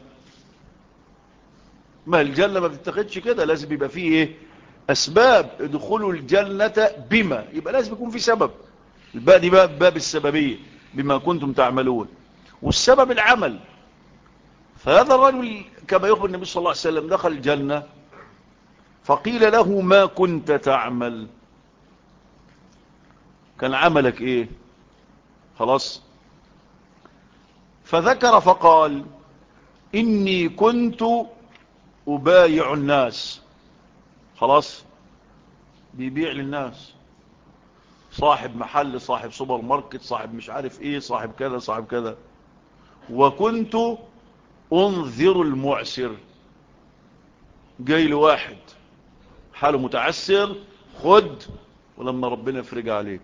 ما الجنة ما بتتخدش كده، لازم يبقى فيه ايه؟ أسباب. ادخلوا الجنة بما، يبقى لازم يكون في سبب. الباء دي باب السببية، بما كنتم تعملون، والسبب العمل. فهذا الرجل كما يخبر النبي صلى الله عليه وسلم دخل الجنة، فقيل له ما كنت تعمل؟ كان عملك ايه؟ خلاص، فذكر فقال إني كنت أبايع الناس. خلاص، بيبيع للناس، صاحب محل، صاحب سوبر ماركت، صاحب مش عارف ايه، صاحب كذا. وكنت انذر المعسر، جاي له واحد حاله متعسر، خد ولما ربنا يفرج عليك.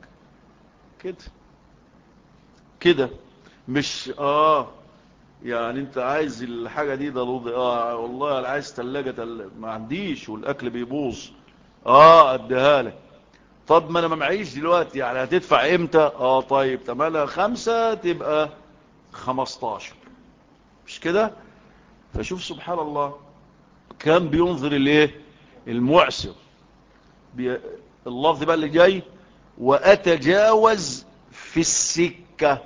كده مش يعني انت عايز الحاجة دي ضروري، والله انا عايز تلاجة ما عنديش والاكل بيبوظ، اديها لك. طب ما انا ما معيش دلوقتي، يعني هتدفع امتى؟ طيب تمالها 5 تبقى 15، مش كده؟ فشوف سبحان الله، كان بينظر الايه؟ المعسر. اللفظ بقى اللي جاي واتجاوز في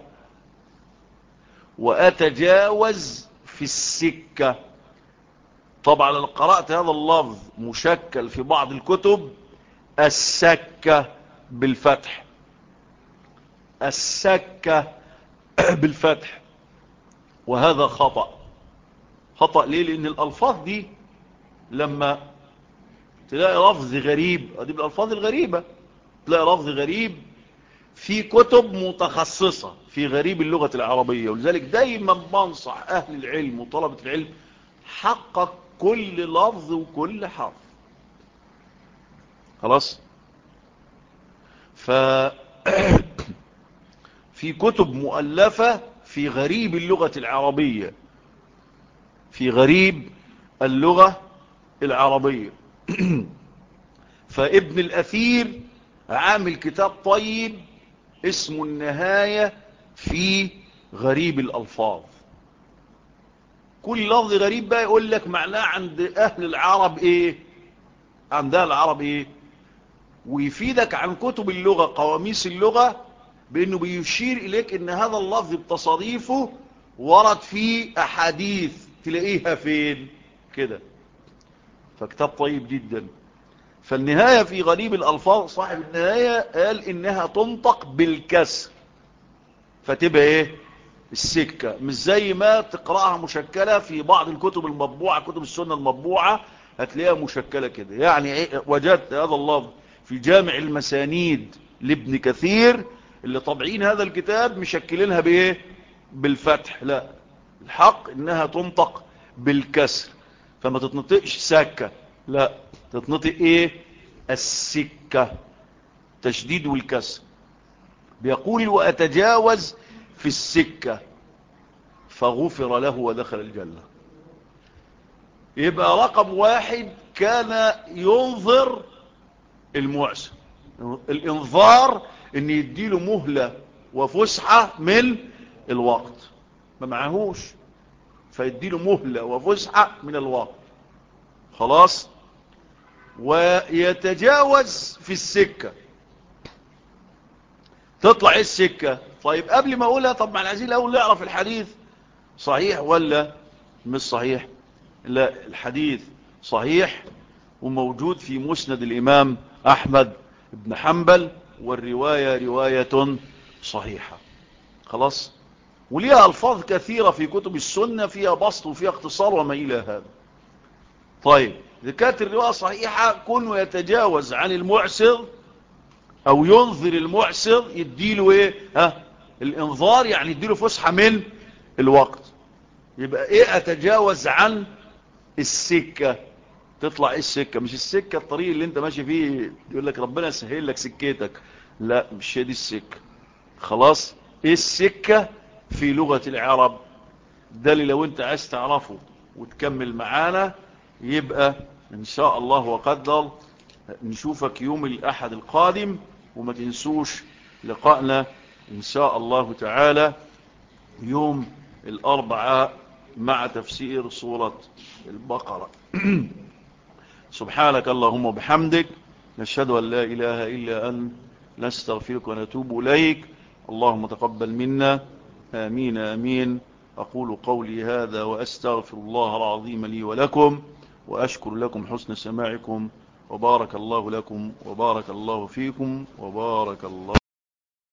السكة. طبعا انا قرأت هذا اللفظ مشكل في بعض الكتب السكة بالفتح، السكة بالفتح، وهذا خطأ. خطأ ليه؟ لان الالفاظ دي لما تلاقي لفظ غريب، دي بالالفاظ الغريبة، تلاقي لفظ غريب في كتب متخصصة في غريب اللغة العربية، ولذلك دايما بنصح اهل العلم وطلبة العلم حقق كل لفظ وكل حرف. خلاص. ف في كتب مؤلفة في غريب اللغة العربية، في غريب اللغة العربية. فابن الأثير عامل كتاب طيب اسمه النهاية في غريب الألفاظ. كل لفظ غريب بقى يقول لك معناه عند أهل العرب إيه، عند أهل العرب إيه، ويفيدك عن كتب اللغة قواميس اللغة بأنه بيشير إليك إن هذا اللفظ بتصاريفه ورد فيه أحاديث تلاقيها فين كده. فكتاب طيب جدا. فالنهاية في غريب الألفاظ، صاحب النهاية قال إنها تنطق بالكسر، فتبقى إيه السكة، مش زي ما تقرأها مشكلة في بعض الكتب المطبوعة، كتب السنة المطبوعة هتلاقيها مشكلة كده. يعني إيه؟ وجدت هذا اللفظ في جامع المسانيد لابن كثير اللي طبعين هذا الكتاب مشكلينها بإيه، بالفتح. لا، الحق إنها تنطق بالكسر، فما تتنطقش سكة، لا تتنطق إيه السكة، تشديد والكسر. بيقول وأتجاوز في السكة فغفر له ودخل الجنة. يبقى رقم واحد كان ينظر المعسر، الانظار ان يديله مهلة وفسحة من الوقت، ما معهوش فيديله مهلة وفسحة من الوقت. خلاص. ويتجاوز في السكة، تطلع ايه السكة؟ طيب قبل ما اقولها، طب ما عايزين الاول نعرف الحديث صحيح ولا مش صحيح. لا، الحديث صحيح وموجود في مسند الإمام أحمد بن حنبل، والرواية رواية صحيحة. خلاص. وليها ألفاظ كثيرة في كتب السنة فيها بسط وفيها اختصار وما إلى هذا. طيب إذا كانت الرواية صحيحة، كونه يتجاوز عن المعسر أو ينظر المعسر يديله إيه الإنظار، يعني يديله فسحة من الوقت. يبقى إيه أتجاوز عن السكة؟ تطلع ايه السكة؟ مش السكة الطريق اللي انت ماشي فيه يقول لك ربنا يسهل لك سكتك، لا مش هي دي السكة. خلاص. ايه السكة في لغة العرب؟ ده اللي لو انت عايز تعرفه وتكمل معانا، يبقى ان شاء الله وقدر نشوفك يوم الاحد القادم. وما تنسوش لقائنا ان شاء الله تعالى يوم الاربعاء مع تفسير سورة البقرة. سبحانك اللهم وبحمدك، نشهد أن لا إله إلا أنت، نستغفرك ونتوب إليك. اللهم تقبل منا، آمين آمين. أقول قولي هذا وأستغفر الله العظيم لي ولكم، وأشكر لكم حسن سماعكم، وبارك الله لكم وبارك الله فيكم وبارك الله